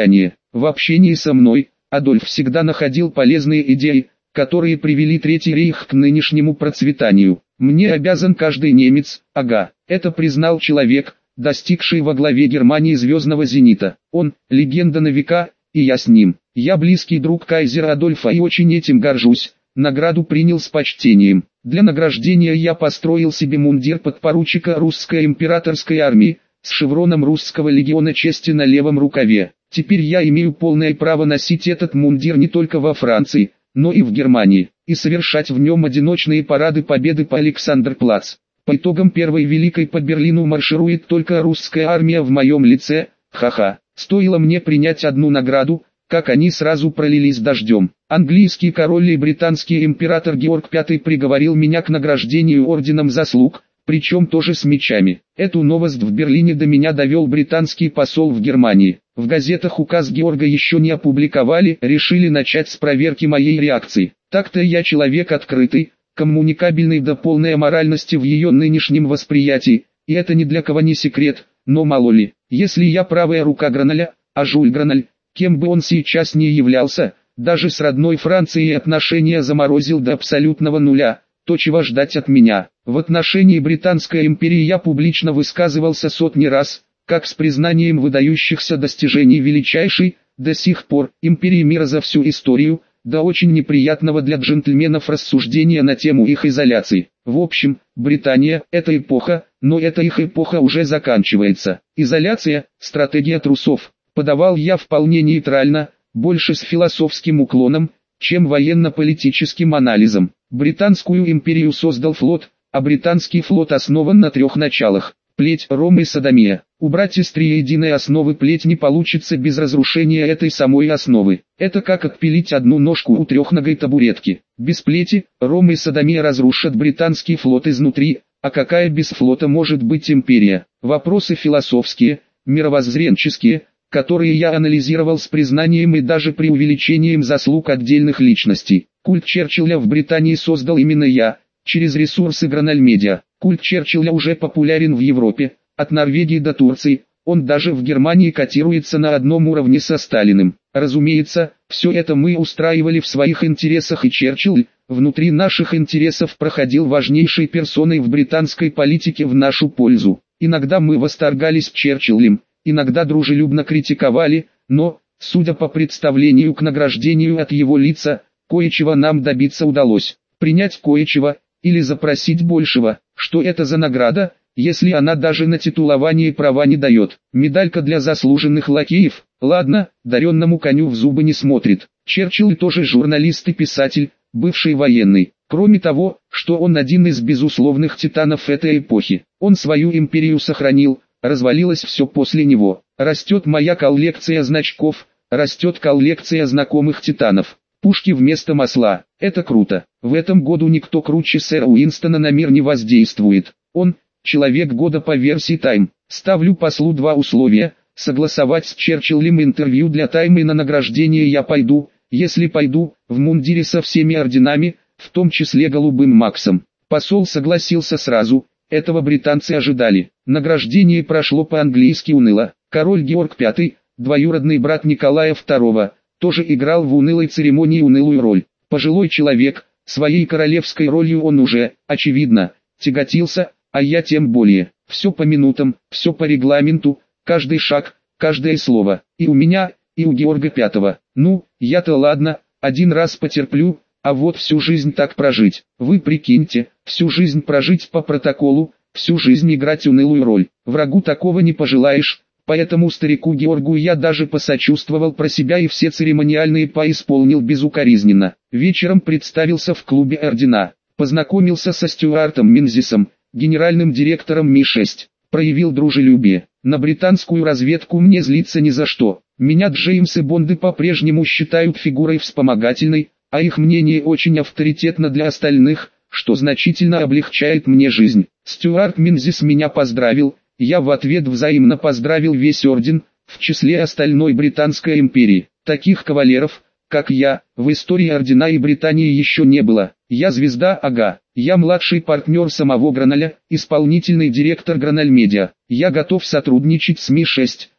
В общении со мной, Адольф всегда находил полезные идеи, которые привели Третий рейх к нынешнему процветанию. Мне обязан каждый немец, ага, это признал человек, достигший во главе Германии звездного зенита. Он – легенда на века, и я с ним. Я близкий друг кайзера Адольфа и очень этим горжусь. Награду принял с почтением. Для награждения я построил себе мундир подпоручика русской императорской армии, с шевроном русского легиона чести на левом рукаве. Теперь я имею полное право носить этот мундир не только во Франции, но и в Германии, и совершать в нем одиночные парады победы по Александр-Плац. По итогам Первой Великой по Берлину марширует только русская армия в моем лице, ха-ха. Стоило мне принять одну награду, как они сразу пролились дождем. Английский король и британский император Георг Пятый приговорил меня к награждению орденом заслуг, причем тоже с мечами. Эту новость в Берлине до меня довел британский посол в Германии. В газетах указ Георга еще не опубликовали, решили начать с проверки моей реакции. Так-то я человек открытый, коммуникабельный до полной аморальности в ее нынешнем восприятии, и это ни для кого не секрет, но мало ли, если я правая рука Граналя, а Жюль Граналь, кем бы он сейчас ни являлся, даже с родной Францией отношения заморозил до абсолютного нуля, то чего ждать от меня. В отношении Британской империи я публично высказывался сотни раз, как с признанием выдающихся достижений величайшей, до сих пор, империи мира за всю историю, до очень неприятного для джентльменов рассуждения на тему их изоляции. В общем, Британия – это эпоха, но эта их эпоха уже заканчивается. Изоляция – стратегия трусов. Подавал я вполне нейтрально, больше с философским уклоном, чем военно-политическим анализом. Британскую империю создал флот, а британский флот основан на трех началах. Плеть, Ром и Содомия. Убрать из триединой основы плеть не получится без разрушения этой самой основы. Это как отпилить одну ножку у трехногой табуретки. Без плети, Ром и Содомия разрушат британский флот изнутри, а какая без флота может быть империя? Вопросы философские, мировоззренческие, которые я анализировал с признанием и даже преувеличением заслуг отдельных личностей. Культ Черчилля в Британии создал именно я, через ресурсы Граналь Медиа. Культ Черчилля уже популярен в Европе, от Норвегии до Турции, он даже в Германии котируется на одном уровне со Сталиным. Разумеется, все это мы устраивали в своих интересах, и Черчилль, внутри наших интересов, проходил важнейшей персоной в британской политике в нашу пользу. Иногда мы восторгались Черчиллем, иногда дружелюбно критиковали, но, судя по представлению к награждению от его лица, кое-чего нам добиться удалось. Принять кое-чего, или запросить большего. Что это за награда, если она даже на титулование права не дает? Медалька для заслуженных лакеев? Ладно, даренному коню в зубы не смотрит. Черчилль тоже журналист и писатель, бывший военный. Кроме того, что он один из безусловных титанов этой эпохи. Он свою империю сохранил, развалилось все после него. Растет моя коллекция значков, растет коллекция знакомых титанов. Пушки вместо масла. Это круто. В этом году никто круче сэра Уинстона на мир не воздействует. Он – человек года по версии Time. Ставлю послу два условия. Согласовать с Черчиллем интервью для Time, и на награждение я пойду, если пойду, в мундире со всеми орденами, в том числе голубым Максом. Посол согласился сразу. Этого британцы ожидали. Награждение прошло по-английски уныло. Король Георг Пятый, двоюродный брат Николая Второго, тоже играл в унылой церемонии унылую роль. Пожилой человек, своей королевской ролью он уже, очевидно, тяготился, а я тем более. Все по минутам, все по регламенту, каждый шаг, каждое слово. И у меня, и у Георга Пятого. Ну, я-то ладно, один раз потерплю, а вот всю жизнь так прожить. Вы прикиньте, всю жизнь прожить по протоколу, всю жизнь играть унылую роль. Врагу такого не пожелаешь. Поэтому старику Георгу я даже посочувствовал про себя и все церемониальные поисполнил безукоризненно. Вечером представился в клубе Ордена, познакомился со Стюартом Минзисом, генеральным директором Ми шесть, проявил дружелюбие. На британскую разведку мне злиться ни за что. Меня Джеймсы Бонды по-прежнему считают фигурой вспомогательной, а их мнение очень авторитетно для остальных, что значительно облегчает мне жизнь. Стюарт Минзис меня поздравил. Я в ответ взаимно поздравил весь орден, в числе остальной Британской империи. Таких кавалеров, как я, в истории ордена и Британии еще не было. Я звезда, ага. Я младший партнер самого Граналя, исполнительный директор Граналь Медиа. Я готов сотрудничать с Ми шесть,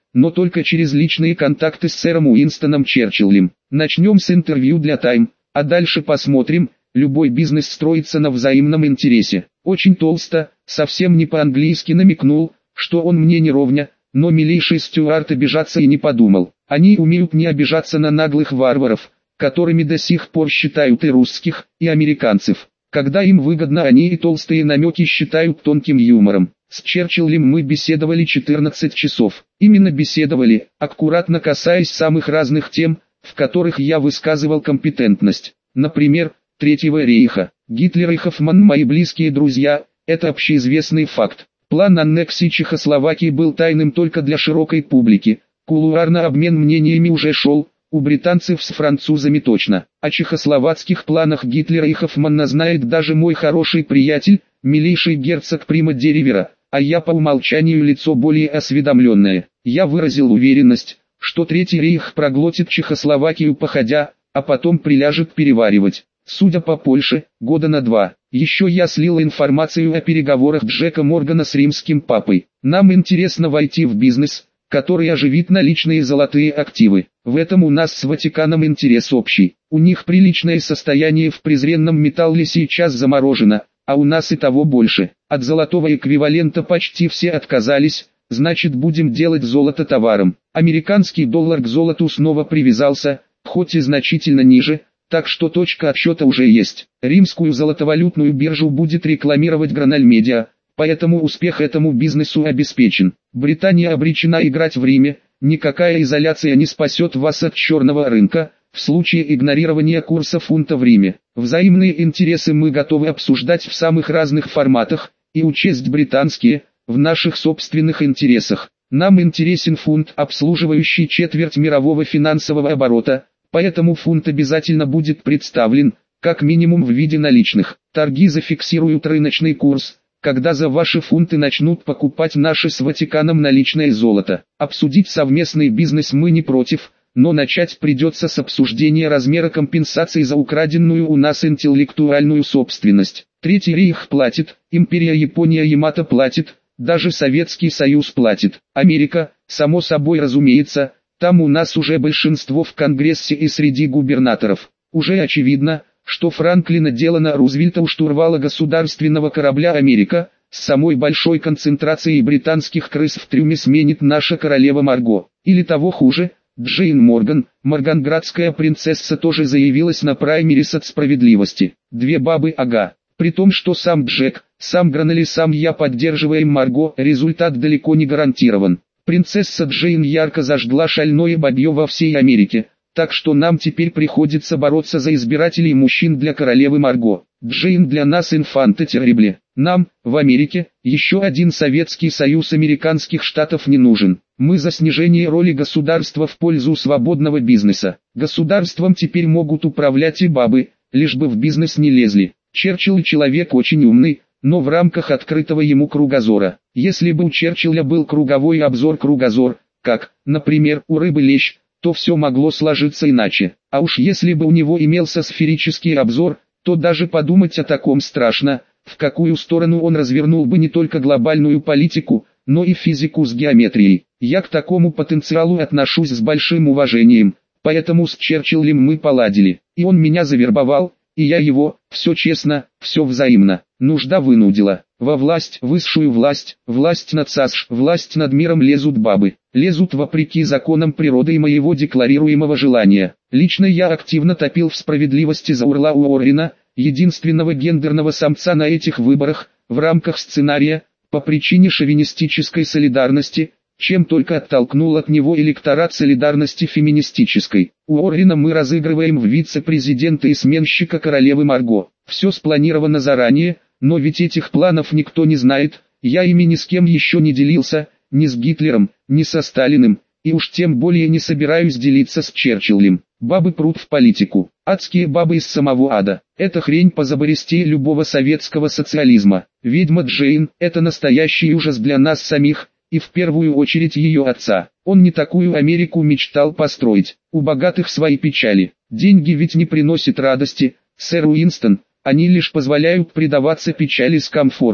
но только через личные контакты с сэром Уинстоном Черчиллем. Начнем с интервью для Time, а дальше посмотрим. Любой бизнес строится на взаимном интересе. Очень толсто, совсем не по-английски намекнул, что он мне не ровня, но милейший Стюарт обижаться и не подумал. Они умеют не обижаться на наглых варваров, которыми до сих пор считают и русских, и американцев. Когда им выгодно, они и толстые намеки считают тонким юмором. С Черчиллем мы беседовали четырнадцать часов. Именно беседовали, аккуратно касаясь самых разных тем, в которых я высказывал компетентность. Например, Третьего рейха. Гитлер и Хоффман мои близкие друзья, это общеизвестный факт. План аннексии Чехословакии был тайным только для широкой публики. Кулуарно обмен мнениями уже шел, у британцев с французами точно. О чехословацких планах Гитлера и Хоффмана знает даже мой хороший приятель, милейший герцог Прима де Ривера, а я по умолчанию лицо более осведомленное. Я выразил уверенность, что Третий рейх проглотит Чехословакию походя, а потом приляжет переваривать. Судя по Польше, года на два. Еще я слил информацию о переговорах Джека Моргана с римским папой. Нам интересно войти в бизнес, который оживит наличные золотые активы. В этом у нас с Ватиканом интерес общий. У них приличное состояние в презренном металле сейчас заморожено, а у нас и того больше. От золотого эквивалента почти все отказались, значит будем делать золото товаром. Американский доллар к золоту снова привязался, хоть и значительно ниже, так что точка отсчета уже есть. Римскую золотовалютную биржу будет рекламировать Граналь Медиа, поэтому успех этому бизнесу обеспечен. Британия обречена играть в Риме, никакая изоляция не спасет вас от черного рынка, в случае игнорирования курса фунта в Риме. Взаимные интересы мы готовы обсуждать в самых разных форматах, и учесть британские, в наших собственных интересах. Нам интересен фунт, обслуживающий четверть мирового финансового оборота, поэтому фунт обязательно будет представлен, как минимум в виде наличных. Торги зафиксируют рыночный курс, когда за ваши фунты начнут покупать наши с Ватиканом наличное золото. Обсудить совместный бизнес мы не против, но начать придется с обсуждения размера компенсации за украденную у нас интеллектуальную собственность. Третий рейх платит, империя Япония Ямато платит, даже Советский Союз платит. Америка, само собой разумеется, там у нас уже большинство в Конгрессе и среди губернаторов. Уже очевидно, что Франклина Делана Рузвельта у штурвала государственного корабля «Америка», с самой большой концентрацией британских крыс в трюме сменит наша королева Марго. Или того хуже, Джейн Морган, морганградская принцесса тоже заявилась на праймерис от справедливости. Две бабы, ага. При том, что сам Джек, сам Гранель и сам я поддерживаем Марго, результат далеко не гарантирован. Принцесса Джейн ярко зажгла шальное бабье во всей Америке, так что нам теперь приходится бороться за избирателей мужчин для королевы Марго. Джейн для нас инфанта террибле. Нам, в Америке, еще один Советский Союз американских штатов не нужен. Мы за снижение роли государства в пользу свободного бизнеса. Государством теперь могут управлять и бабы, лишь бы в бизнес не лезли. Черчилль человек очень умный, но в рамках открытого ему кругозора. Если бы у Черчилля был круговой обзор-кругозор, как, например, у рыбы лещ, то все могло сложиться иначе. А уж если бы у него имелся сферический обзор, то даже подумать о таком страшно, в какую сторону он развернул бы не только глобальную политику, но и физику с геометрией. Я к такому потенциалу отношусь с большим уважением, поэтому с Черчиллем мы поладили, и он меня завербовал, и я его, все честно, все взаимно. Нужда вынудила. Во власть, высшую власть, власть над САСШ, власть над миром лезут бабы. Лезут вопреки законам природы и моего декларируемого желания. Лично я активно топил в справедливости за Урла Уоррена, единственного гендерного самца на этих выборах, в рамках сценария, по причине шовинистической солидарности, чем только оттолкнул от него электорат солидарности феминистической. Уоррена мы разыгрываем в вице-президента и сменщика королевы Марго. Все спланировано заранее, но ведь этих планов никто не знает, я ими ни с кем еще не делился, ни с Гитлером, ни со Сталиным, и уж тем более не собираюсь делиться с Черчиллем. Бабы прут в политику, адские бабы из самого ада. Это хрень позабористее любого советского социализма. Ведьма Джейн – это настоящий ужас для нас самих, и в первую очередь ее отца. Он не такую Америку мечтал построить. У богатых свои печали. Деньги ведь не приносят радости, сэр Уинстон, они лишь позволяют предаваться печали с комфортом.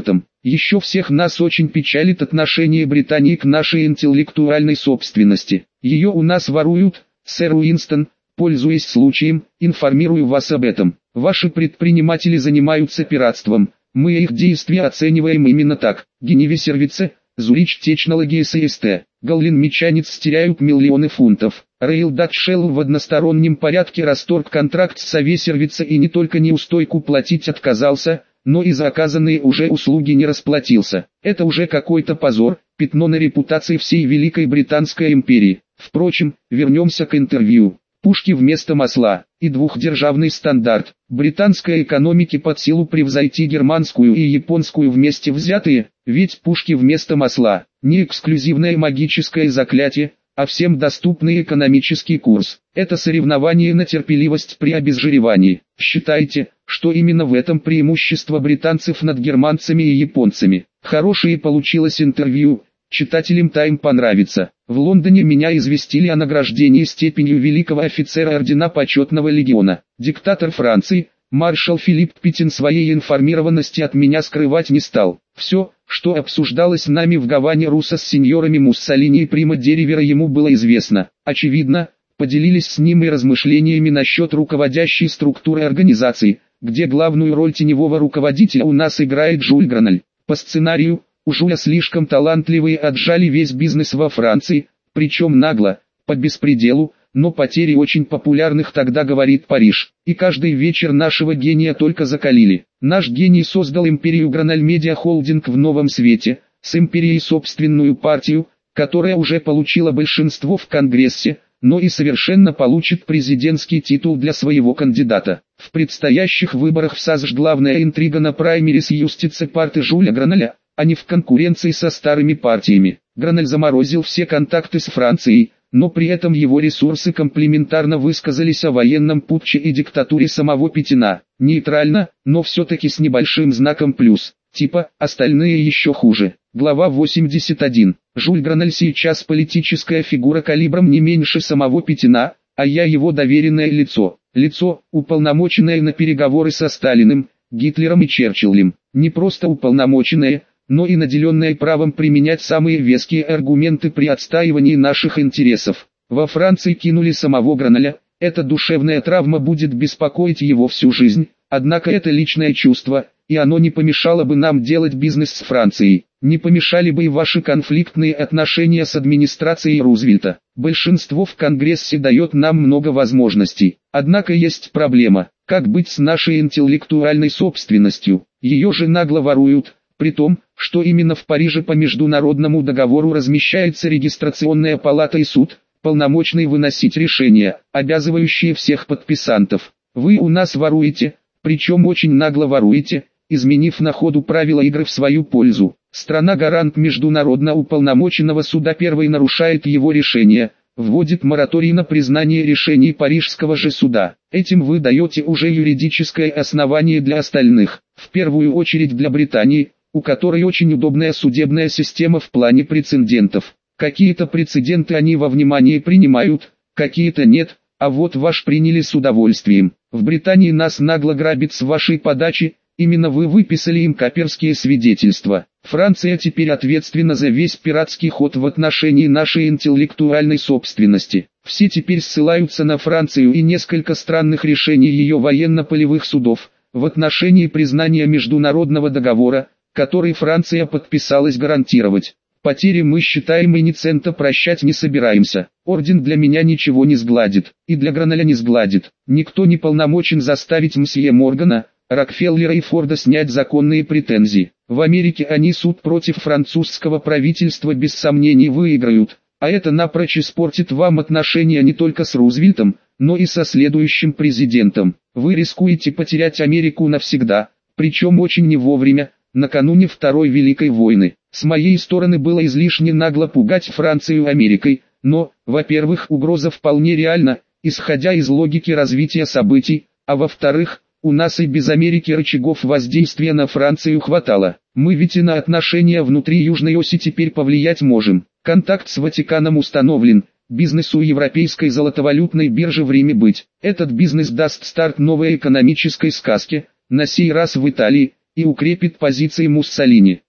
Еще всех нас очень печалит отношение Британии к нашей интеллектуальной собственности. Ее у нас воруют, сэр Уинстон. Пользуясь случаем, информирую вас об этом. Ваши предприниматели занимаются пиратством. Мы их действия оцениваем именно так. Геневи Сервице, Зурич Technologies и эс тэ. Галлин Мечанец теряют миллионы фунтов. Рейл Датшелл в одностороннем порядке расторг контракт с Аве Сервице и не только неустойку платить отказался, но и за оказанные уже услуги не расплатился. Это уже какой-то позор, пятно на репутации всей Великой Британской империи. Впрочем, вернемся к интервью. Пушки вместо масла и двухдержавный стандарт. Британской экономике под силу превзойти германскую и японскую вместе взятые, ведь пушки вместо масла – не эксклюзивное магическое заклятие, а всем доступный экономический курс. Это соревнование на терпеливость при обезжиревании. Считайте, что именно в этом преимущество британцев над германцами и японцами. Хорошее получилось интервью. Читателям Time понравится. В Лондоне меня известили о награждении степенью великого офицера ордена почетного легиона. Диктатор Франции, маршал Филипп Петин своей информированности от меня скрывать не стал. Все, что обсуждалось нами в Гаване Руссо с сеньорами Муссолини и Прима де Ривера, ему было известно. Очевидно, поделились с ним и размышлениями насчет руководящей структуры организации, где главную роль теневого руководителя у нас играет Жюль Граналь. По сценарию, у Жюля слишком талантливые отжали весь бизнес во Франции, причем нагло, по беспределу, но потери очень популярных тогда, говорит Париж. И каждый вечер нашего гения только закалили. Наш гений создал империю Граналь Медиа Холдинг в новом свете, с империей собственную партию, которая уже получила большинство в Конгрессе, но и совершенно получит президентский титул для своего кандидата. В предстоящих выборах в САСЖ главная интрига на праймерис Юстице Парты Жюля Граналя, а не в конкуренции со старыми партиями. Граналь заморозил все контакты с Францией, но при этом его ресурсы комплементарно высказались о военном путче и диктатуре самого Петина. Нейтрально, но все-таки с небольшим знаком плюс. Типа, остальные еще хуже. Глава восемьдесят один. Жюль Граналь сейчас политическая фигура калибром не меньше самого Петина, а я его доверенное лицо. Лицо, уполномоченное на переговоры со Сталиным, Гитлером и Черчиллем. Не просто уполномоченное, но и наделенное правом применять самые веские аргументы при отстаивании наших интересов. Во Франции кинули самого Граналя, эта душевная травма будет беспокоить его всю жизнь, однако это личное чувство, и оно не помешало бы нам делать бизнес с Францией, не помешали бы и ваши конфликтные отношения с администрацией Рузвельта. Большинство в Конгрессе дает нам много возможностей, однако есть проблема, как быть с нашей интеллектуальной собственностью, ее же нагло воруют. При том, что именно в Париже по международному договору размещается регистрационная палата и суд, полномочный выносить решения, обязывающие всех подписантов. Вы у нас воруете, причем очень нагло воруете, изменив на ходу правила игры в свою пользу. Страна-гарант международно уполномоченного суда первой нарушает его решение, вводит мораторий на признание решений Парижского же суда. Этим вы даете уже юридическое основание для остальных, в первую очередь для Британии, у которой очень удобная судебная система в плане прецедентов. Какие-то прецеденты они во внимание принимают, какие-то нет, а вот ваш приняли с удовольствием. В Британии нас нагло грабит с вашей подачи, именно вы выписали им каперские свидетельства. Франция теперь ответственна за весь пиратский ход в отношении нашей интеллектуальной собственности. Все теперь ссылаются на Францию и несколько странных решений ее военно-полевых судов, в отношении признания международного договора, который Франция подписалась гарантировать. Потери мы считаем и ни цента прощать не собираемся. Орден для меня ничего не сгладит, и для Граналя не сгладит. Никто не полномочен заставить мсье Моргана, Рокфеллера и Форда снять законные претензии. В Америке они суд против французского правительства без сомнений выиграют, а это напрочь испортит вам отношения не только с Рузвельтом, но и со следующим президентом. Вы рискуете потерять Америку навсегда, причем очень не вовремя, накануне Второй Великой войны. С моей стороны было излишне нагло пугать Францию Америкой, но, во-первых, угроза вполне реальна, исходя из логики развития событий, а во-вторых, у нас и без Америки рычагов воздействия на Францию хватало. Мы ведь и на отношения внутри Южной оси теперь повлиять можем. Контакт с Ватиканом установлен, бизнесу европейской золотовалютной биржи в Риме быть. Этот бизнес даст старт новой экономической сказке, на сей раз в Италии, и укрепит позиции Муссолини.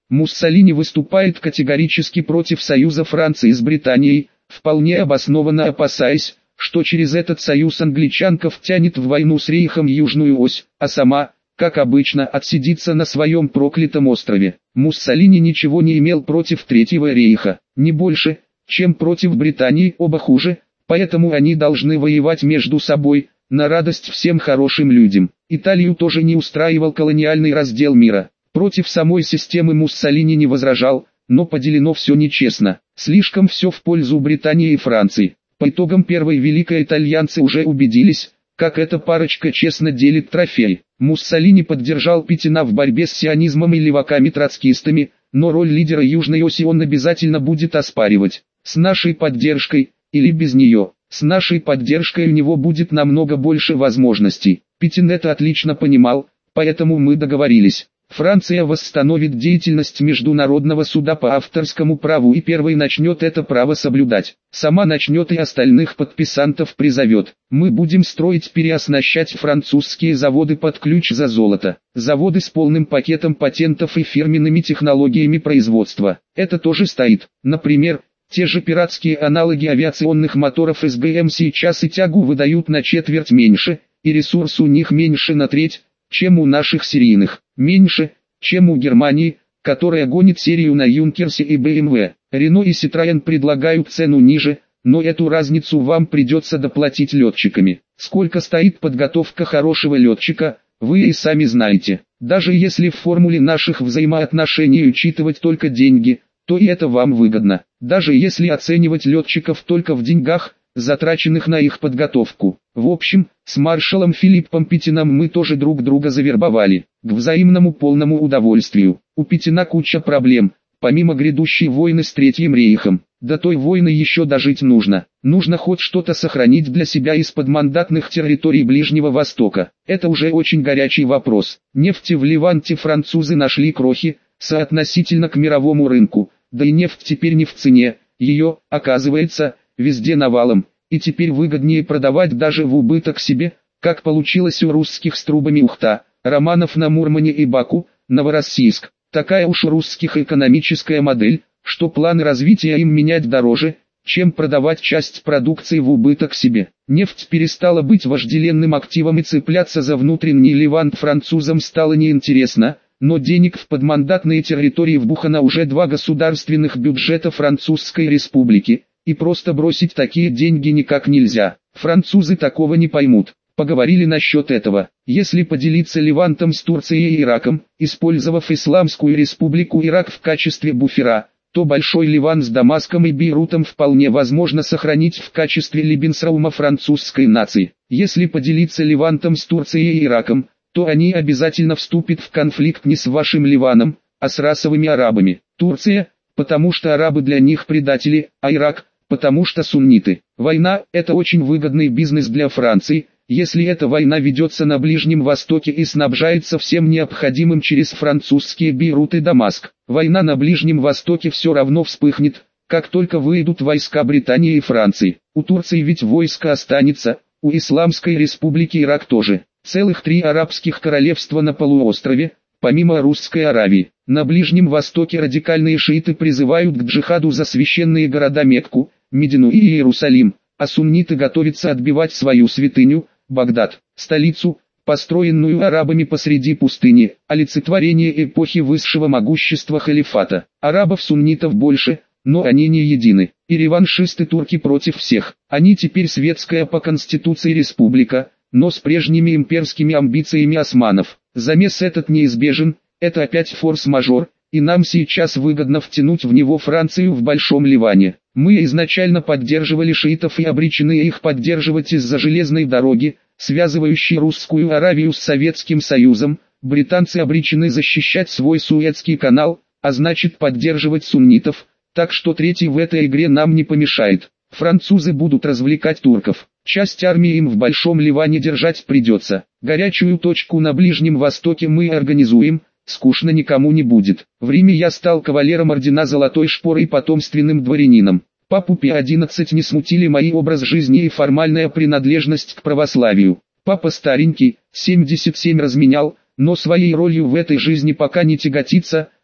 Муссолини выступает категорически против союза Франции с Британией, вполне обоснованно опасаясь, что через этот союз англичанка втянет в войну с Рейхом Южную ось, а сама, как обычно, отсидится на своем проклятом острове. Муссолини ничего не имел против Третьего Рейха, не больше, чем против Британии, оба хуже, поэтому они должны воевать между собой, на радость всем хорошим людям. Италию тоже не устраивал колониальный раздел мира. Против самой системы Муссолини не возражал, но поделено все нечестно. Слишком все в пользу Британии и Франции. По итогам Первой Великой итальянцы уже убедились, как эта парочка честно делит трофей. Муссолини поддержал Петина в борьбе с сионизмом и леваками-троцкистами, но роль лидера Южной оси он обязательно будет оспаривать. С нашей поддержкой, или без нее, с нашей поддержкой у него будет намного больше возможностей. Петин это отлично понимал, поэтому мы договорились. Франция восстановит деятельность Международного суда по авторскому праву и первой начнет это право соблюдать. Сама начнет и остальных подписантов призовет. Мы будем строить, переоснащать французские заводы под ключ за золото. Заводы с полным пакетом патентов и фирменными технологиями производства. Это тоже стоит. Например, те же пиратские аналоги авиационных моторов эс бэ эм сейчас и тягу выдают на четверть меньше, и ресурс у них меньше на треть, чем у наших серийных. Меньше, чем у Германии, которая гонит серию на Юнкерсе и бэ эм вэ. Рено и Citroën предлагают цену ниже, но эту разницу вам придется доплатить летчиками. Сколько стоит подготовка хорошего летчика, вы и сами знаете. Даже если в формуле наших взаимоотношений учитывать только деньги, то и это вам выгодно. Даже если оценивать летчиков только в деньгах, затраченных на их подготовку. В общем, с маршалом Филиппом Петином мы тоже друг друга завербовали, к взаимному полному удовольствию. У Петина куча проблем, помимо грядущей войны с Третьим Рейхом. До той войны еще дожить нужно. Нужно хоть что-то сохранить для себя из подмандатных территорий Ближнего Востока. Это уже очень горячий вопрос. Нефти в Леванте французы нашли крохи, соотносительно к мировому рынку, да и нефть теперь не в цене, ее, оказывается, везде навалом, и теперь выгоднее продавать даже в убыток себе, как получилось у русских с трубами Ухта, Романов на Мурмане и Баку, Новороссийск. Такая уж у русских экономическая модель, что планы развития им менять дороже, чем продавать часть продукции в убыток себе. Нефть перестала быть вожделенным активом и цепляться за внутренний Левант французам стало неинтересно, но денег в подмандатные территории вбухано уже два государственных бюджета Французской Республики, и просто бросить такие деньги никак нельзя. Французы такого не поймут. Поговорили насчет этого. Если поделиться Левантом с Турцией и Ираком, использовав Исламскую Республику Ирак в качестве буфера, то Большой Ливан с Дамаском и Бейрутом вполне возможно сохранить в качестве Лебенсраума французской нации. Если поделиться Левантом с Турцией и Ираком, то они обязательно вступят в конфликт не с вашим Ливаном, а с расовыми арабами. Турция, потому что арабы для них предатели, а Ирак, потому что сунниты. Война – это очень выгодный бизнес для Франции, если эта война ведется на Ближнем Востоке и снабжается всем необходимым через французские Бейрут и Дамаск. Война на Ближнем Востоке все равно вспыхнет, как только выйдут войска Британии и Франции. У Турции ведь войско останется, у Исламской Республики Ирак тоже. Целых три арабских королевства на полуострове, помимо Русской Аравии. На Ближнем Востоке радикальные шииты призывают к джихаду за священные города Мекку, Медину и Иерусалим, а сунниты готовятся отбивать свою святыню, Багдад, столицу, построенную арабами посреди пустыни, олицетворение эпохи высшего могущества халифата. Арабов-суннитов больше, но они не едины. И реваншисты-турки против всех. Они теперь светская по конституции республика, но с прежними имперскими амбициями османов. Замес этот неизбежен, это опять форс-мажор, и нам сейчас выгодно втянуть в него Францию в Большом Ливане. Мы изначально поддерживали шиитов и обречены их поддерживать из-за железной дороги, связывающей Русскую Аравию с Советским Союзом. Британцы обречены защищать свой Суэцкий канал, а значит поддерживать суннитов, так что третий в этой игре нам не помешает. Французы будут развлекать турков. Часть армии им в Большом Ливане держать придется. Горячую точку на Ближнем Востоке мы организуем, скучно никому не будет. В Риме я стал кавалером ордена Золотой Шпоры и потомственным дворянином. Папу Пи одиннадцать не смутили мои образ жизни и формальная принадлежность к православию. Папа старенький, семьдесят семь разменял, но своей ролью в этой жизни пока не тяготится,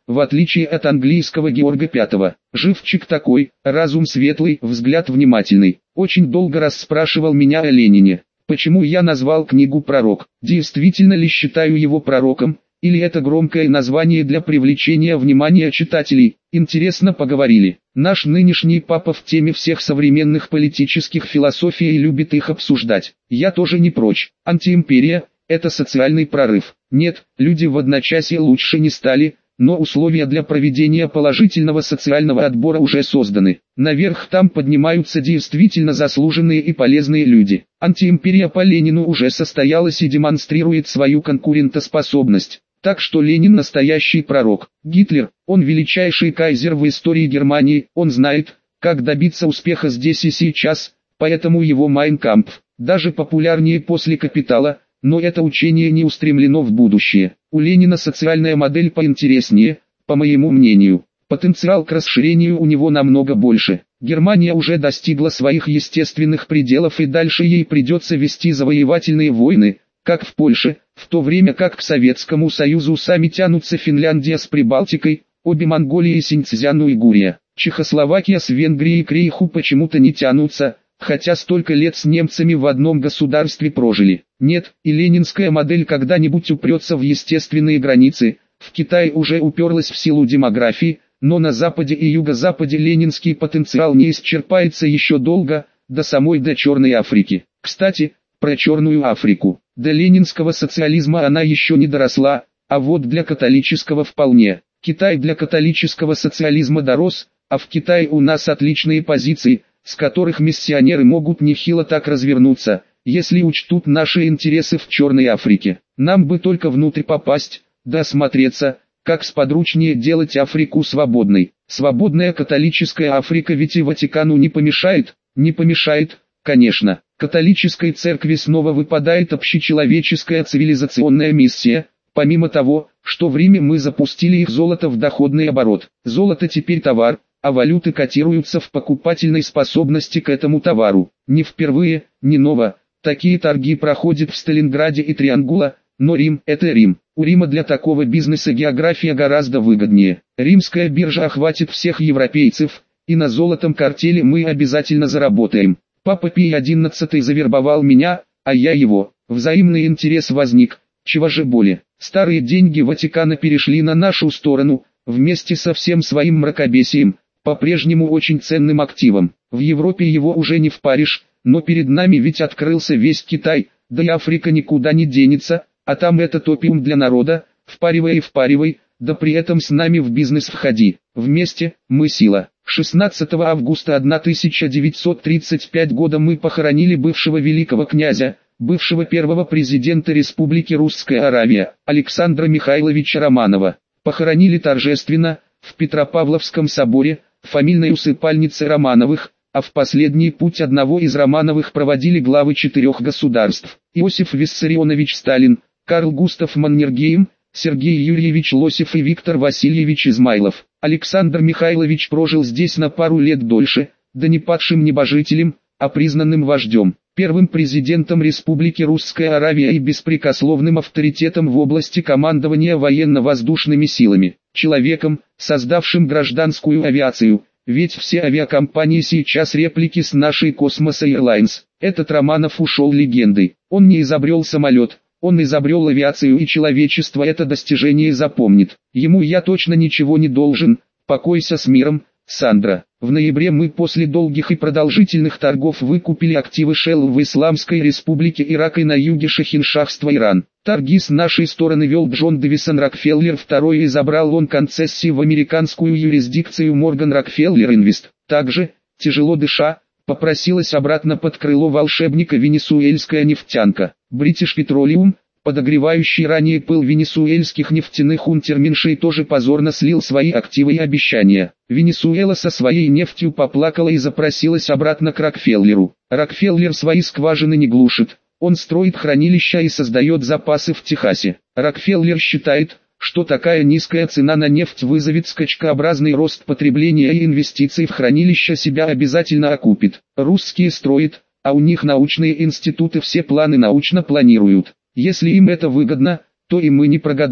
в отличие от английского Георга Пятого. Живчик такой, разум светлый, взгляд внимательный. Очень долго расспрашивал меня о Ленине. Почему я назвал книгу «Пророк»? Действительно ли считаю его пророком? Или это громкое название для привлечения внимания читателей? Интересно поговорили. Наш нынешний папа в теме всех современных политических философий и любит их обсуждать. Я тоже не прочь. Антиимперия – это социальный прорыв. Нет, люди в одночасье лучше не стали, но условия для проведения положительного социального отбора уже созданы. Наверх там поднимаются действительно заслуженные и полезные люди. Антиимперия по Ленину уже состоялась и демонстрирует свою конкурентоспособность. Так что Ленин настоящий пророк. Гитлер, он величайший кайзер в истории Германии, он знает, как добиться успеха здесь и сейчас, поэтому его Mein Kampf даже популярнее после «Капитала», но это учение не устремлено в будущее. У Ленина социальная модель поинтереснее, по моему мнению. Потенциал к расширению у него намного больше. Германия уже достигла своих естественных пределов и дальше ей придется вести завоевательные войны, как в Польше, в то время как к Советскому Союзу сами тянутся Финляндия с Прибалтикой, обе Монголии и Синьцзян-Уйгурия. Чехословакия с Венгрией к рейху почему-то не тянутся, хотя столько лет с немцами в одном государстве прожили. Нет, и ленинская модель когда-нибудь упрется в естественные границы. В Китае уже уперлась в силу демографии, но на западе и юго-западе ленинский потенциал не исчерпается еще долго, до самой до Черной Африки. Кстати, про Черную Африку. До ленинского социализма она еще не доросла, а вот для католического вполне. Китай для католического социализма дорос, а в Китае у нас отличные позиции, с которых миссионеры могут нехило так развернуться, если учтут наши интересы в Черной Африке. Нам бы только внутрь попасть, да осмотреться, как сподручнее делать Африку свободной. Свободная католическая Африка ведь и Ватикану не помешает, не помешает, конечно. Католической церкви снова выпадает общечеловеческая цивилизационная миссия, помимо того, что в Риме мы запустили их золото в доходный оборот. Золото теперь товар, а валюты котируются в покупательной способности к этому товару. Не впервые, не ново, такие торги проходят в Сталинграде и Триангула, но Рим – это Рим. У Рима для такого бизнеса география гораздо выгоднее. Римская биржа охватит всех европейцев, и на золотом картеле мы обязательно заработаем. Папа Пий одиннадцатый завербовал меня, а я его. Взаимный интерес возник, чего же более. Старые деньги Ватикана перешли на нашу сторону, вместе со всем своим мракобесием, по-прежнему очень ценным активом. В Европе его уже не впаришь, но перед нами ведь открылся весь Китай, да и Африка никуда не денется, а там этот опиум для народа, впаривай и впаривай, да при этом с нами в бизнес входи. Вместе, мы сила. шестнадцатого августа тысяча девятьсот тридцать пятого года мы похоронили бывшего великого князя, бывшего первого президента Республики Русская Аравия, Александра Михайловича Романова. Похоронили торжественно, в Петропавловском соборе, в фамильной усыпальнице Романовых, а в последний путь одного из Романовых проводили главы четырех государств. Иосиф Виссарионович Сталин, Карл Густав Маннергейм, Сергей Юрьевич Лосев и Виктор Васильевич Измайлов. Александр Михайлович прожил здесь на пару лет дольше, да не падшим небожителем, а признанным вождем, первым президентом Республики Русская Аравия и беспрекословным авторитетом в области командования военно-воздушными силами, человеком, создавшим гражданскую авиацию, ведь все авиакомпании сейчас реплики с нашей Cosmos Airlines. Этот Романов ушел легендой, он не изобрел самолет. Он изобрел авиацию, и человечество это достижение запомнит. Ему я точно ничего не должен, покойся с миром, Сандра. В ноябре мы после долгих и продолжительных торгов выкупили активы Shell в Исламской Республике Ирак и на юге Шахиншахства Иран. Торги с нашей стороны вел Джон Дэвисон Рокфеллер второй и забрал он концессии в американскую юрисдикцию Морган Рокфеллер Инвест. Также, тяжело дыша, попросилась обратно под крыло волшебника венесуэльская нефтянка. British Petroleum, подогревающий ранее пыл венесуэльских нефтяных унтерменшей, тоже позорно слил свои активы и обещания. Венесуэла со своей нефтью поплакала и запросилась обратно к Рокфеллеру. Рокфеллер свои скважины не глушит, он строит хранилища и создает запасы в Техасе. Рокфеллер считает, что такая низкая цена на нефть вызовет скачкообразный рост потребления и инвестиций в хранилища себя обязательно окупит. Русские строят, а у них научные институты все планы научно планируют. Если им это выгодно, то и мы не прогадаем.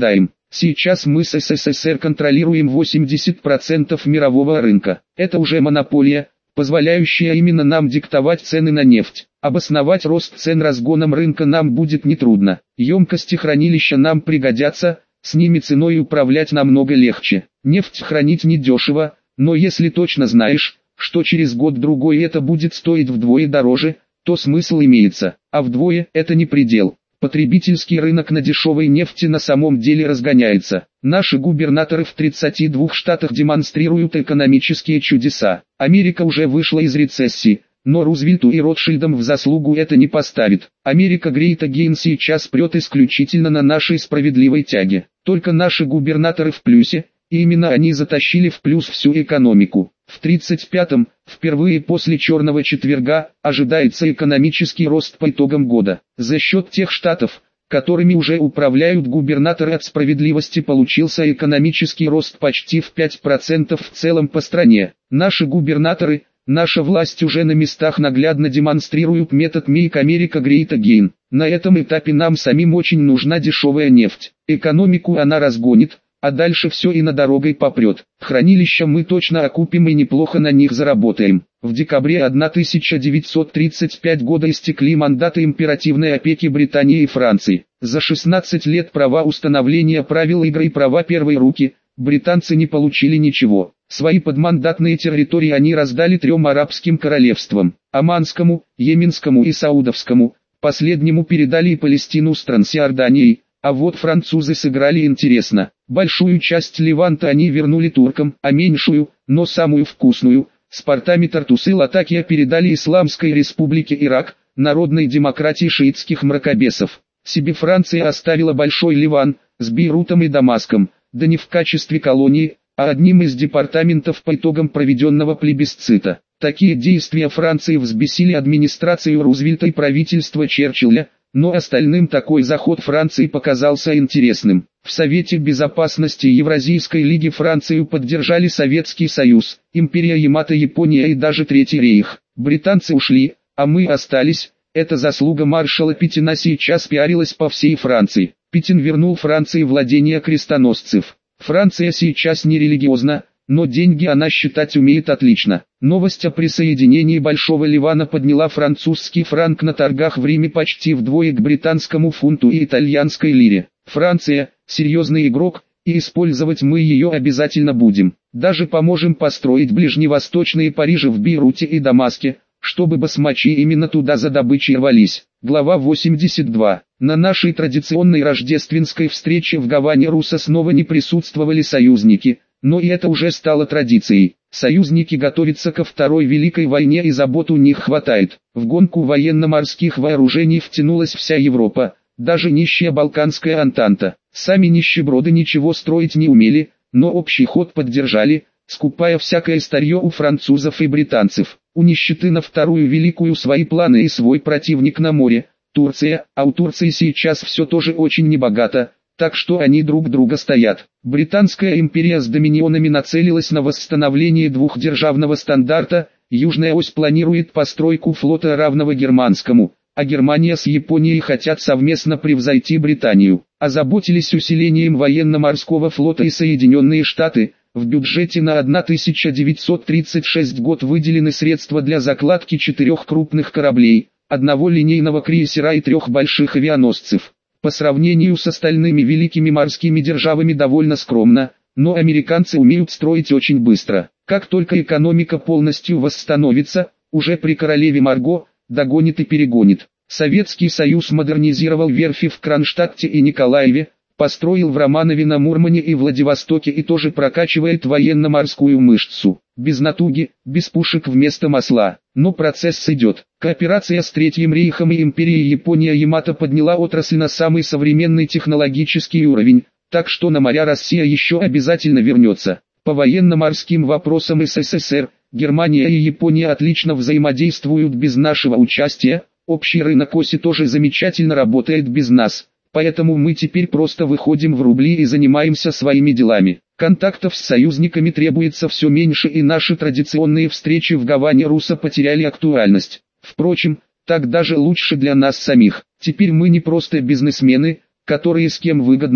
Сейчас мы с СССР контролируем восемьдесят процентов мирового рынка. Это уже монополия, позволяющая именно нам диктовать цены на нефть. Обосновать рост цен разгоном рынка нам будет нетрудно. Емкости хранилища нам пригодятся, с ними ценой управлять намного легче. Нефть хранить недешево, но если точно знаешь, что через год-другой это будет стоить вдвое дороже, то смысл имеется, а вдвое это не предел. Потребительский рынок на дешевой нефти на самом деле разгоняется. Наши губернаторы в тридцати двух штатах демонстрируют экономические чудеса. Америка уже вышла из рецессии, но Рузвельту и Ротшильдам в заслугу это не поставит. Америка Great Again сейчас прет исключительно на нашей справедливой тяге. Только наши губернаторы в плюсе, и именно они затащили в плюс всю экономику. В тридцать пятом, впервые после черного четверга, ожидается экономический рост по итогам года. За счет тех штатов, которыми уже управляют губернаторы, от справедливости получился экономический рост почти в пять процентов в целом по стране. Наши губернаторы, наша власть уже на местах наглядно демонстрируют метод Make America Great Again. На этом этапе нам самим очень нужна дешевая нефть. Экономику она разгонит, а дальше все и на дорогой попрет. Хранилища мы точно окупим и неплохо на них заработаем. В декабре тысяча девятьсот тридцать пятого года истекли мандаты императивной опеки Британии и Франции. За шестнадцать лет права установления правил игры и права первой руки, британцы не получили ничего. Свои подмандатные территории они раздали трем арабским королевствам: Оманскому, Йеменскому и Саудовскому. Последнему передали и Палестину с Трансиорданией. А вот французы сыграли интересно. Большую часть Леванта они вернули туркам, а меньшую, но самую вкусную, с портами Тартус и Латакия, передали Исламской республике Ирак, народной демократии шиитских мракобесов. Себе Франция оставила Большой Ливан, с Бейрутом и Дамаском, да не в качестве колонии, а одним из департаментов по итогам проведенного плебисцита. Такие действия Франции взбесили администрацию Рузвельта и правительство Черчилля, но остальным такой заход Франции показался интересным. В Совете Безопасности Евразийской лиги Францию поддержали Советский Союз, Империя Ямато, Япония и даже Третий рейх. Британцы ушли, а мы остались. Эта заслуга маршала Петина сейчас пиарилась по всей Франции. Петин вернул Франции владения крестоносцев. Франция сейчас не религиозна, но деньги она считать умеет отлично. Новость о присоединении Большого Ливана подняла французский франк на торгах в Риме почти вдвое к британскому фунту и итальянской лире. Франция – серьезный игрок, и использовать мы ее обязательно будем. Даже поможем построить ближневосточные Парижи в Бейруте и Дамаске, чтобы басмачи именно туда за добычей рвались. Глава восемьдесят два. На нашей традиционной рождественской встрече в Гаване Руса снова не присутствовали союзники, но и это уже стало традицией. Союзники готовятся ко Второй Великой войне, и забот у них хватает. В гонку военно-морских вооружений втянулась вся Европа, даже нищая Балканская Антанта. Сами нищеброды ничего строить не умели, но общий ход поддержали, скупая всякое старье у французов и британцев. У нищеты на Вторую Великую свои планы и свой противник на море, Турция, а у Турции сейчас все тоже очень небогато, так что они друг друга стоят. Британская империя с доминионами нацелилась на восстановление двухдержавного стандарта. Южная ось планирует постройку флота, равного германскому, а Германия с Японией хотят совместно превзойти Британию. Озаботились усилением военно-морского флота и Соединенные Штаты. В бюджете на тысяча девятьсот тридцать шестой год выделены средства для закладки четырех крупных кораблей, одного линейного крейсера и трех больших авианосцев. По сравнению с остальными великими морскими державами довольно скромно, но американцы умеют строить очень быстро. Как только экономика полностью восстановится, уже при королеве Марго, догонит и перегонит. Советский Союз модернизировал верфи в Кронштадте и Николаеве, построил в Романове, на Мурмане и Владивостоке, и тоже прокачивает военно-морскую мышцу. Без натуги, без пушек вместо масла. Но процесс идет. Кооперация с Третьим рейхом и Империей Япония Ямато подняла отрасль на самый современный технологический уровень, так что на моря Россия еще обязательно вернется. По военно-морским вопросам СССР, Германия и Япония отлично взаимодействуют без нашего участия, общий рынок оси тоже замечательно работает без нас. Поэтому мы теперь просто выходим в рубли и занимаемся своими делами. Контактов с союзниками требуется все меньше, и наши традиционные встречи в Гаване Руса потеряли актуальность. Впрочем, так даже лучше для нас самих. Теперь мы не просто бизнесмены, которые с кем выгодно,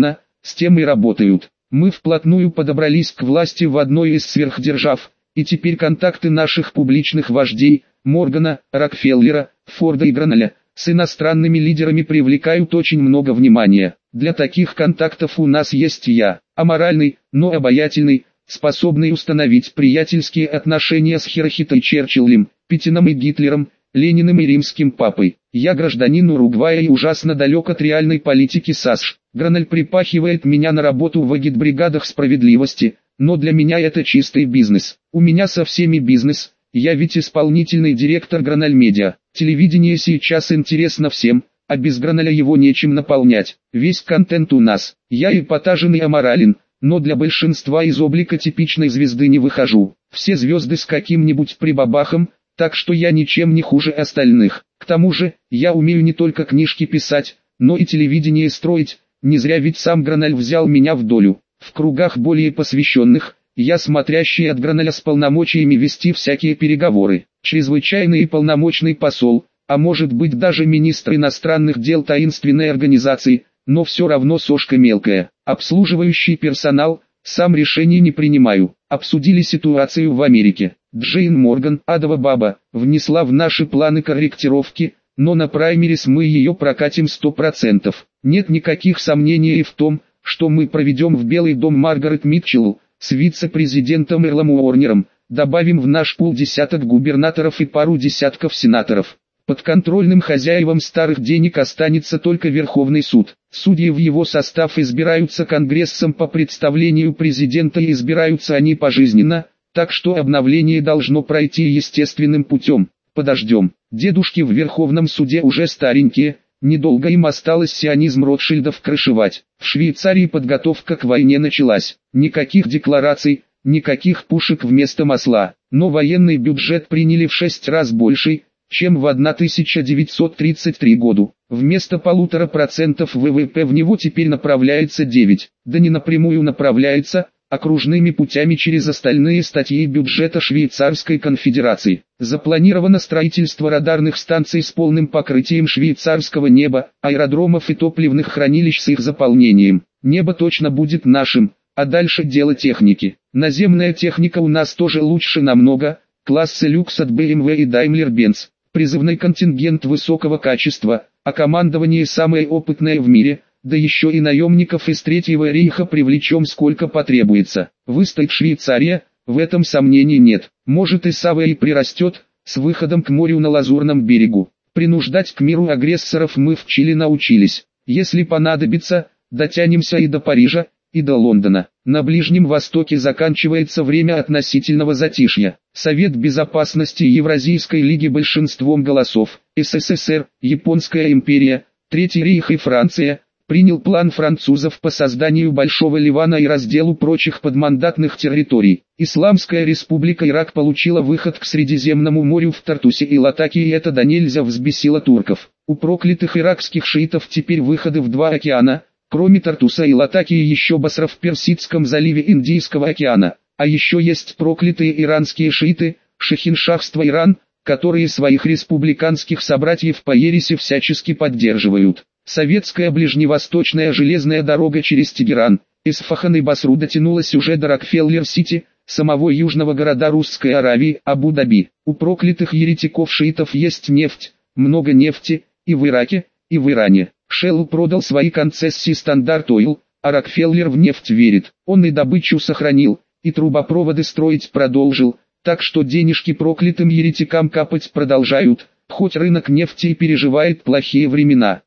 с тем и работают. Мы вплотную подобрались к власти в одной из сверхдержав, и теперь контакты наших публичных вождей, Моргана, Рокфеллера, Форда и Граналя, с иностранными лидерами привлекают очень много внимания. Для таких контактов у нас есть я, аморальный, но обаятельный, способный установить приятельские отношения с Хирохитой Черчиллем, Путиным и Гитлером, Лениным и римским папой. Я гражданин Уругвая и ужасно далек от реальной политики САСШ. Граналь припахивает меня на работу в агитбригадах справедливости, но для меня это чистый бизнес. У меня со всеми бизнес, я ведь исполнительный директор Граналь Медиа. Телевидение сейчас интересно всем, а без Граналя его нечем наполнять. Весь контент у нас. Я эпатажен и аморален, но для большинства из облика типичной звезды не выхожу. Все звезды с каким-нибудь прибабахом, так что я ничем не хуже остальных. К тому же, я умею не только книжки писать, но и телевидение строить, не зря ведь сам Граналь взял меня в долю. В кругах более посвященных, я смотрящий от Граналя с полномочиями вести всякие переговоры, чрезвычайный и полномочный посол, а может быть даже министр иностранных дел таинственной организации, но все равно сошка мелкая. Обслуживающий персонал, сам решений не принимаю. Обсудили ситуацию в Америке. Джейн Морган, адова баба, внесла в наши планы корректировки, но на праймерис мы ее прокатим сто процентов. Нет никаких сомнений в том, что мы проведем в Белый дом Маргарет Митчелл, с вице-президентом Эрлом Уорнером, добавим в наш пул десяток губернаторов и пару десятков сенаторов. Подконтрольным хозяевам старых денег останется только Верховный суд. Судьи в его состав избираются Конгрессом по представлению президента и избираются они пожизненно, так что обновление должно пройти естественным путем. Подождем. Дедушки в Верховном суде уже старенькие, недолго им осталось сионизм Ротшильдов крышевать. В Швейцарии подготовка к войне началась. Никаких деклараций, никаких пушек вместо масла, но военный бюджет приняли в шесть раз больше, чем в тысяча девятьсот тридцать третьем году. Вместо полутора процентов ВВП в него теперь направляется девять, да не напрямую направляется, окружными путями через остальные статьи бюджета Швейцарской конфедерации. Запланировано строительство радарных станций с полным покрытием швейцарского неба, аэродромов и топливных хранилищ с их заполнением. Небо точно будет нашим, а дальше дело техники. Наземная техника у нас тоже лучше намного, классы люкс от бэ эм вэ и Daimler-Benz. Призывной контингент высокого качества, а командование самое опытное в мире, да еще и наемников из Третьего рейха привлечем сколько потребуется. Выстоит Швейцария, в этом сомнений нет. Может и Савва и прирастет, с выходом к морю на Лазурном берегу. Принуждать к миру агрессоров мы в Чили научились. Если понадобится, дотянемся и до Парижа, и до Лондона. На Ближнем Востоке заканчивается время относительного затишья. Совет Безопасности Евразийской лиги большинством голосов, СССР, Японская империя, Третий рейх и Франция, принял план французов по созданию Большого Ливана и разделу прочих подмандатных территорий. Исламская республика Ирак получила выход к Средиземному морю в Тартусе и Латаке, и это до нельзя взбесило турков. У проклятых иракских шиитов теперь выходы в два океана, кроме Тартуса и Латаки и еще Басра в Персидском заливе Индийского океана. А еще есть проклятые иранские шииты, Шахиншахство Иран, которые своих республиканских собратьев по ереси всячески поддерживают. Советская ближневосточная железная дорога через Тегеран, Исфахан и Басру дотянулась уже до Рокфеллер-Сити, самого южного города Русской Аравии, Абу-Даби. У проклятых еретиков-шиитов есть нефть, много нефти, и в Ираке, и в Иране. Shell продал свои концессии Standard Oil, а Рокфеллер в нефть верит. Он и добычу сохранил, и трубопроводы строить продолжил, так что денежки проклятым еретикам капать продолжают, хоть рынок нефти и переживает плохие времена.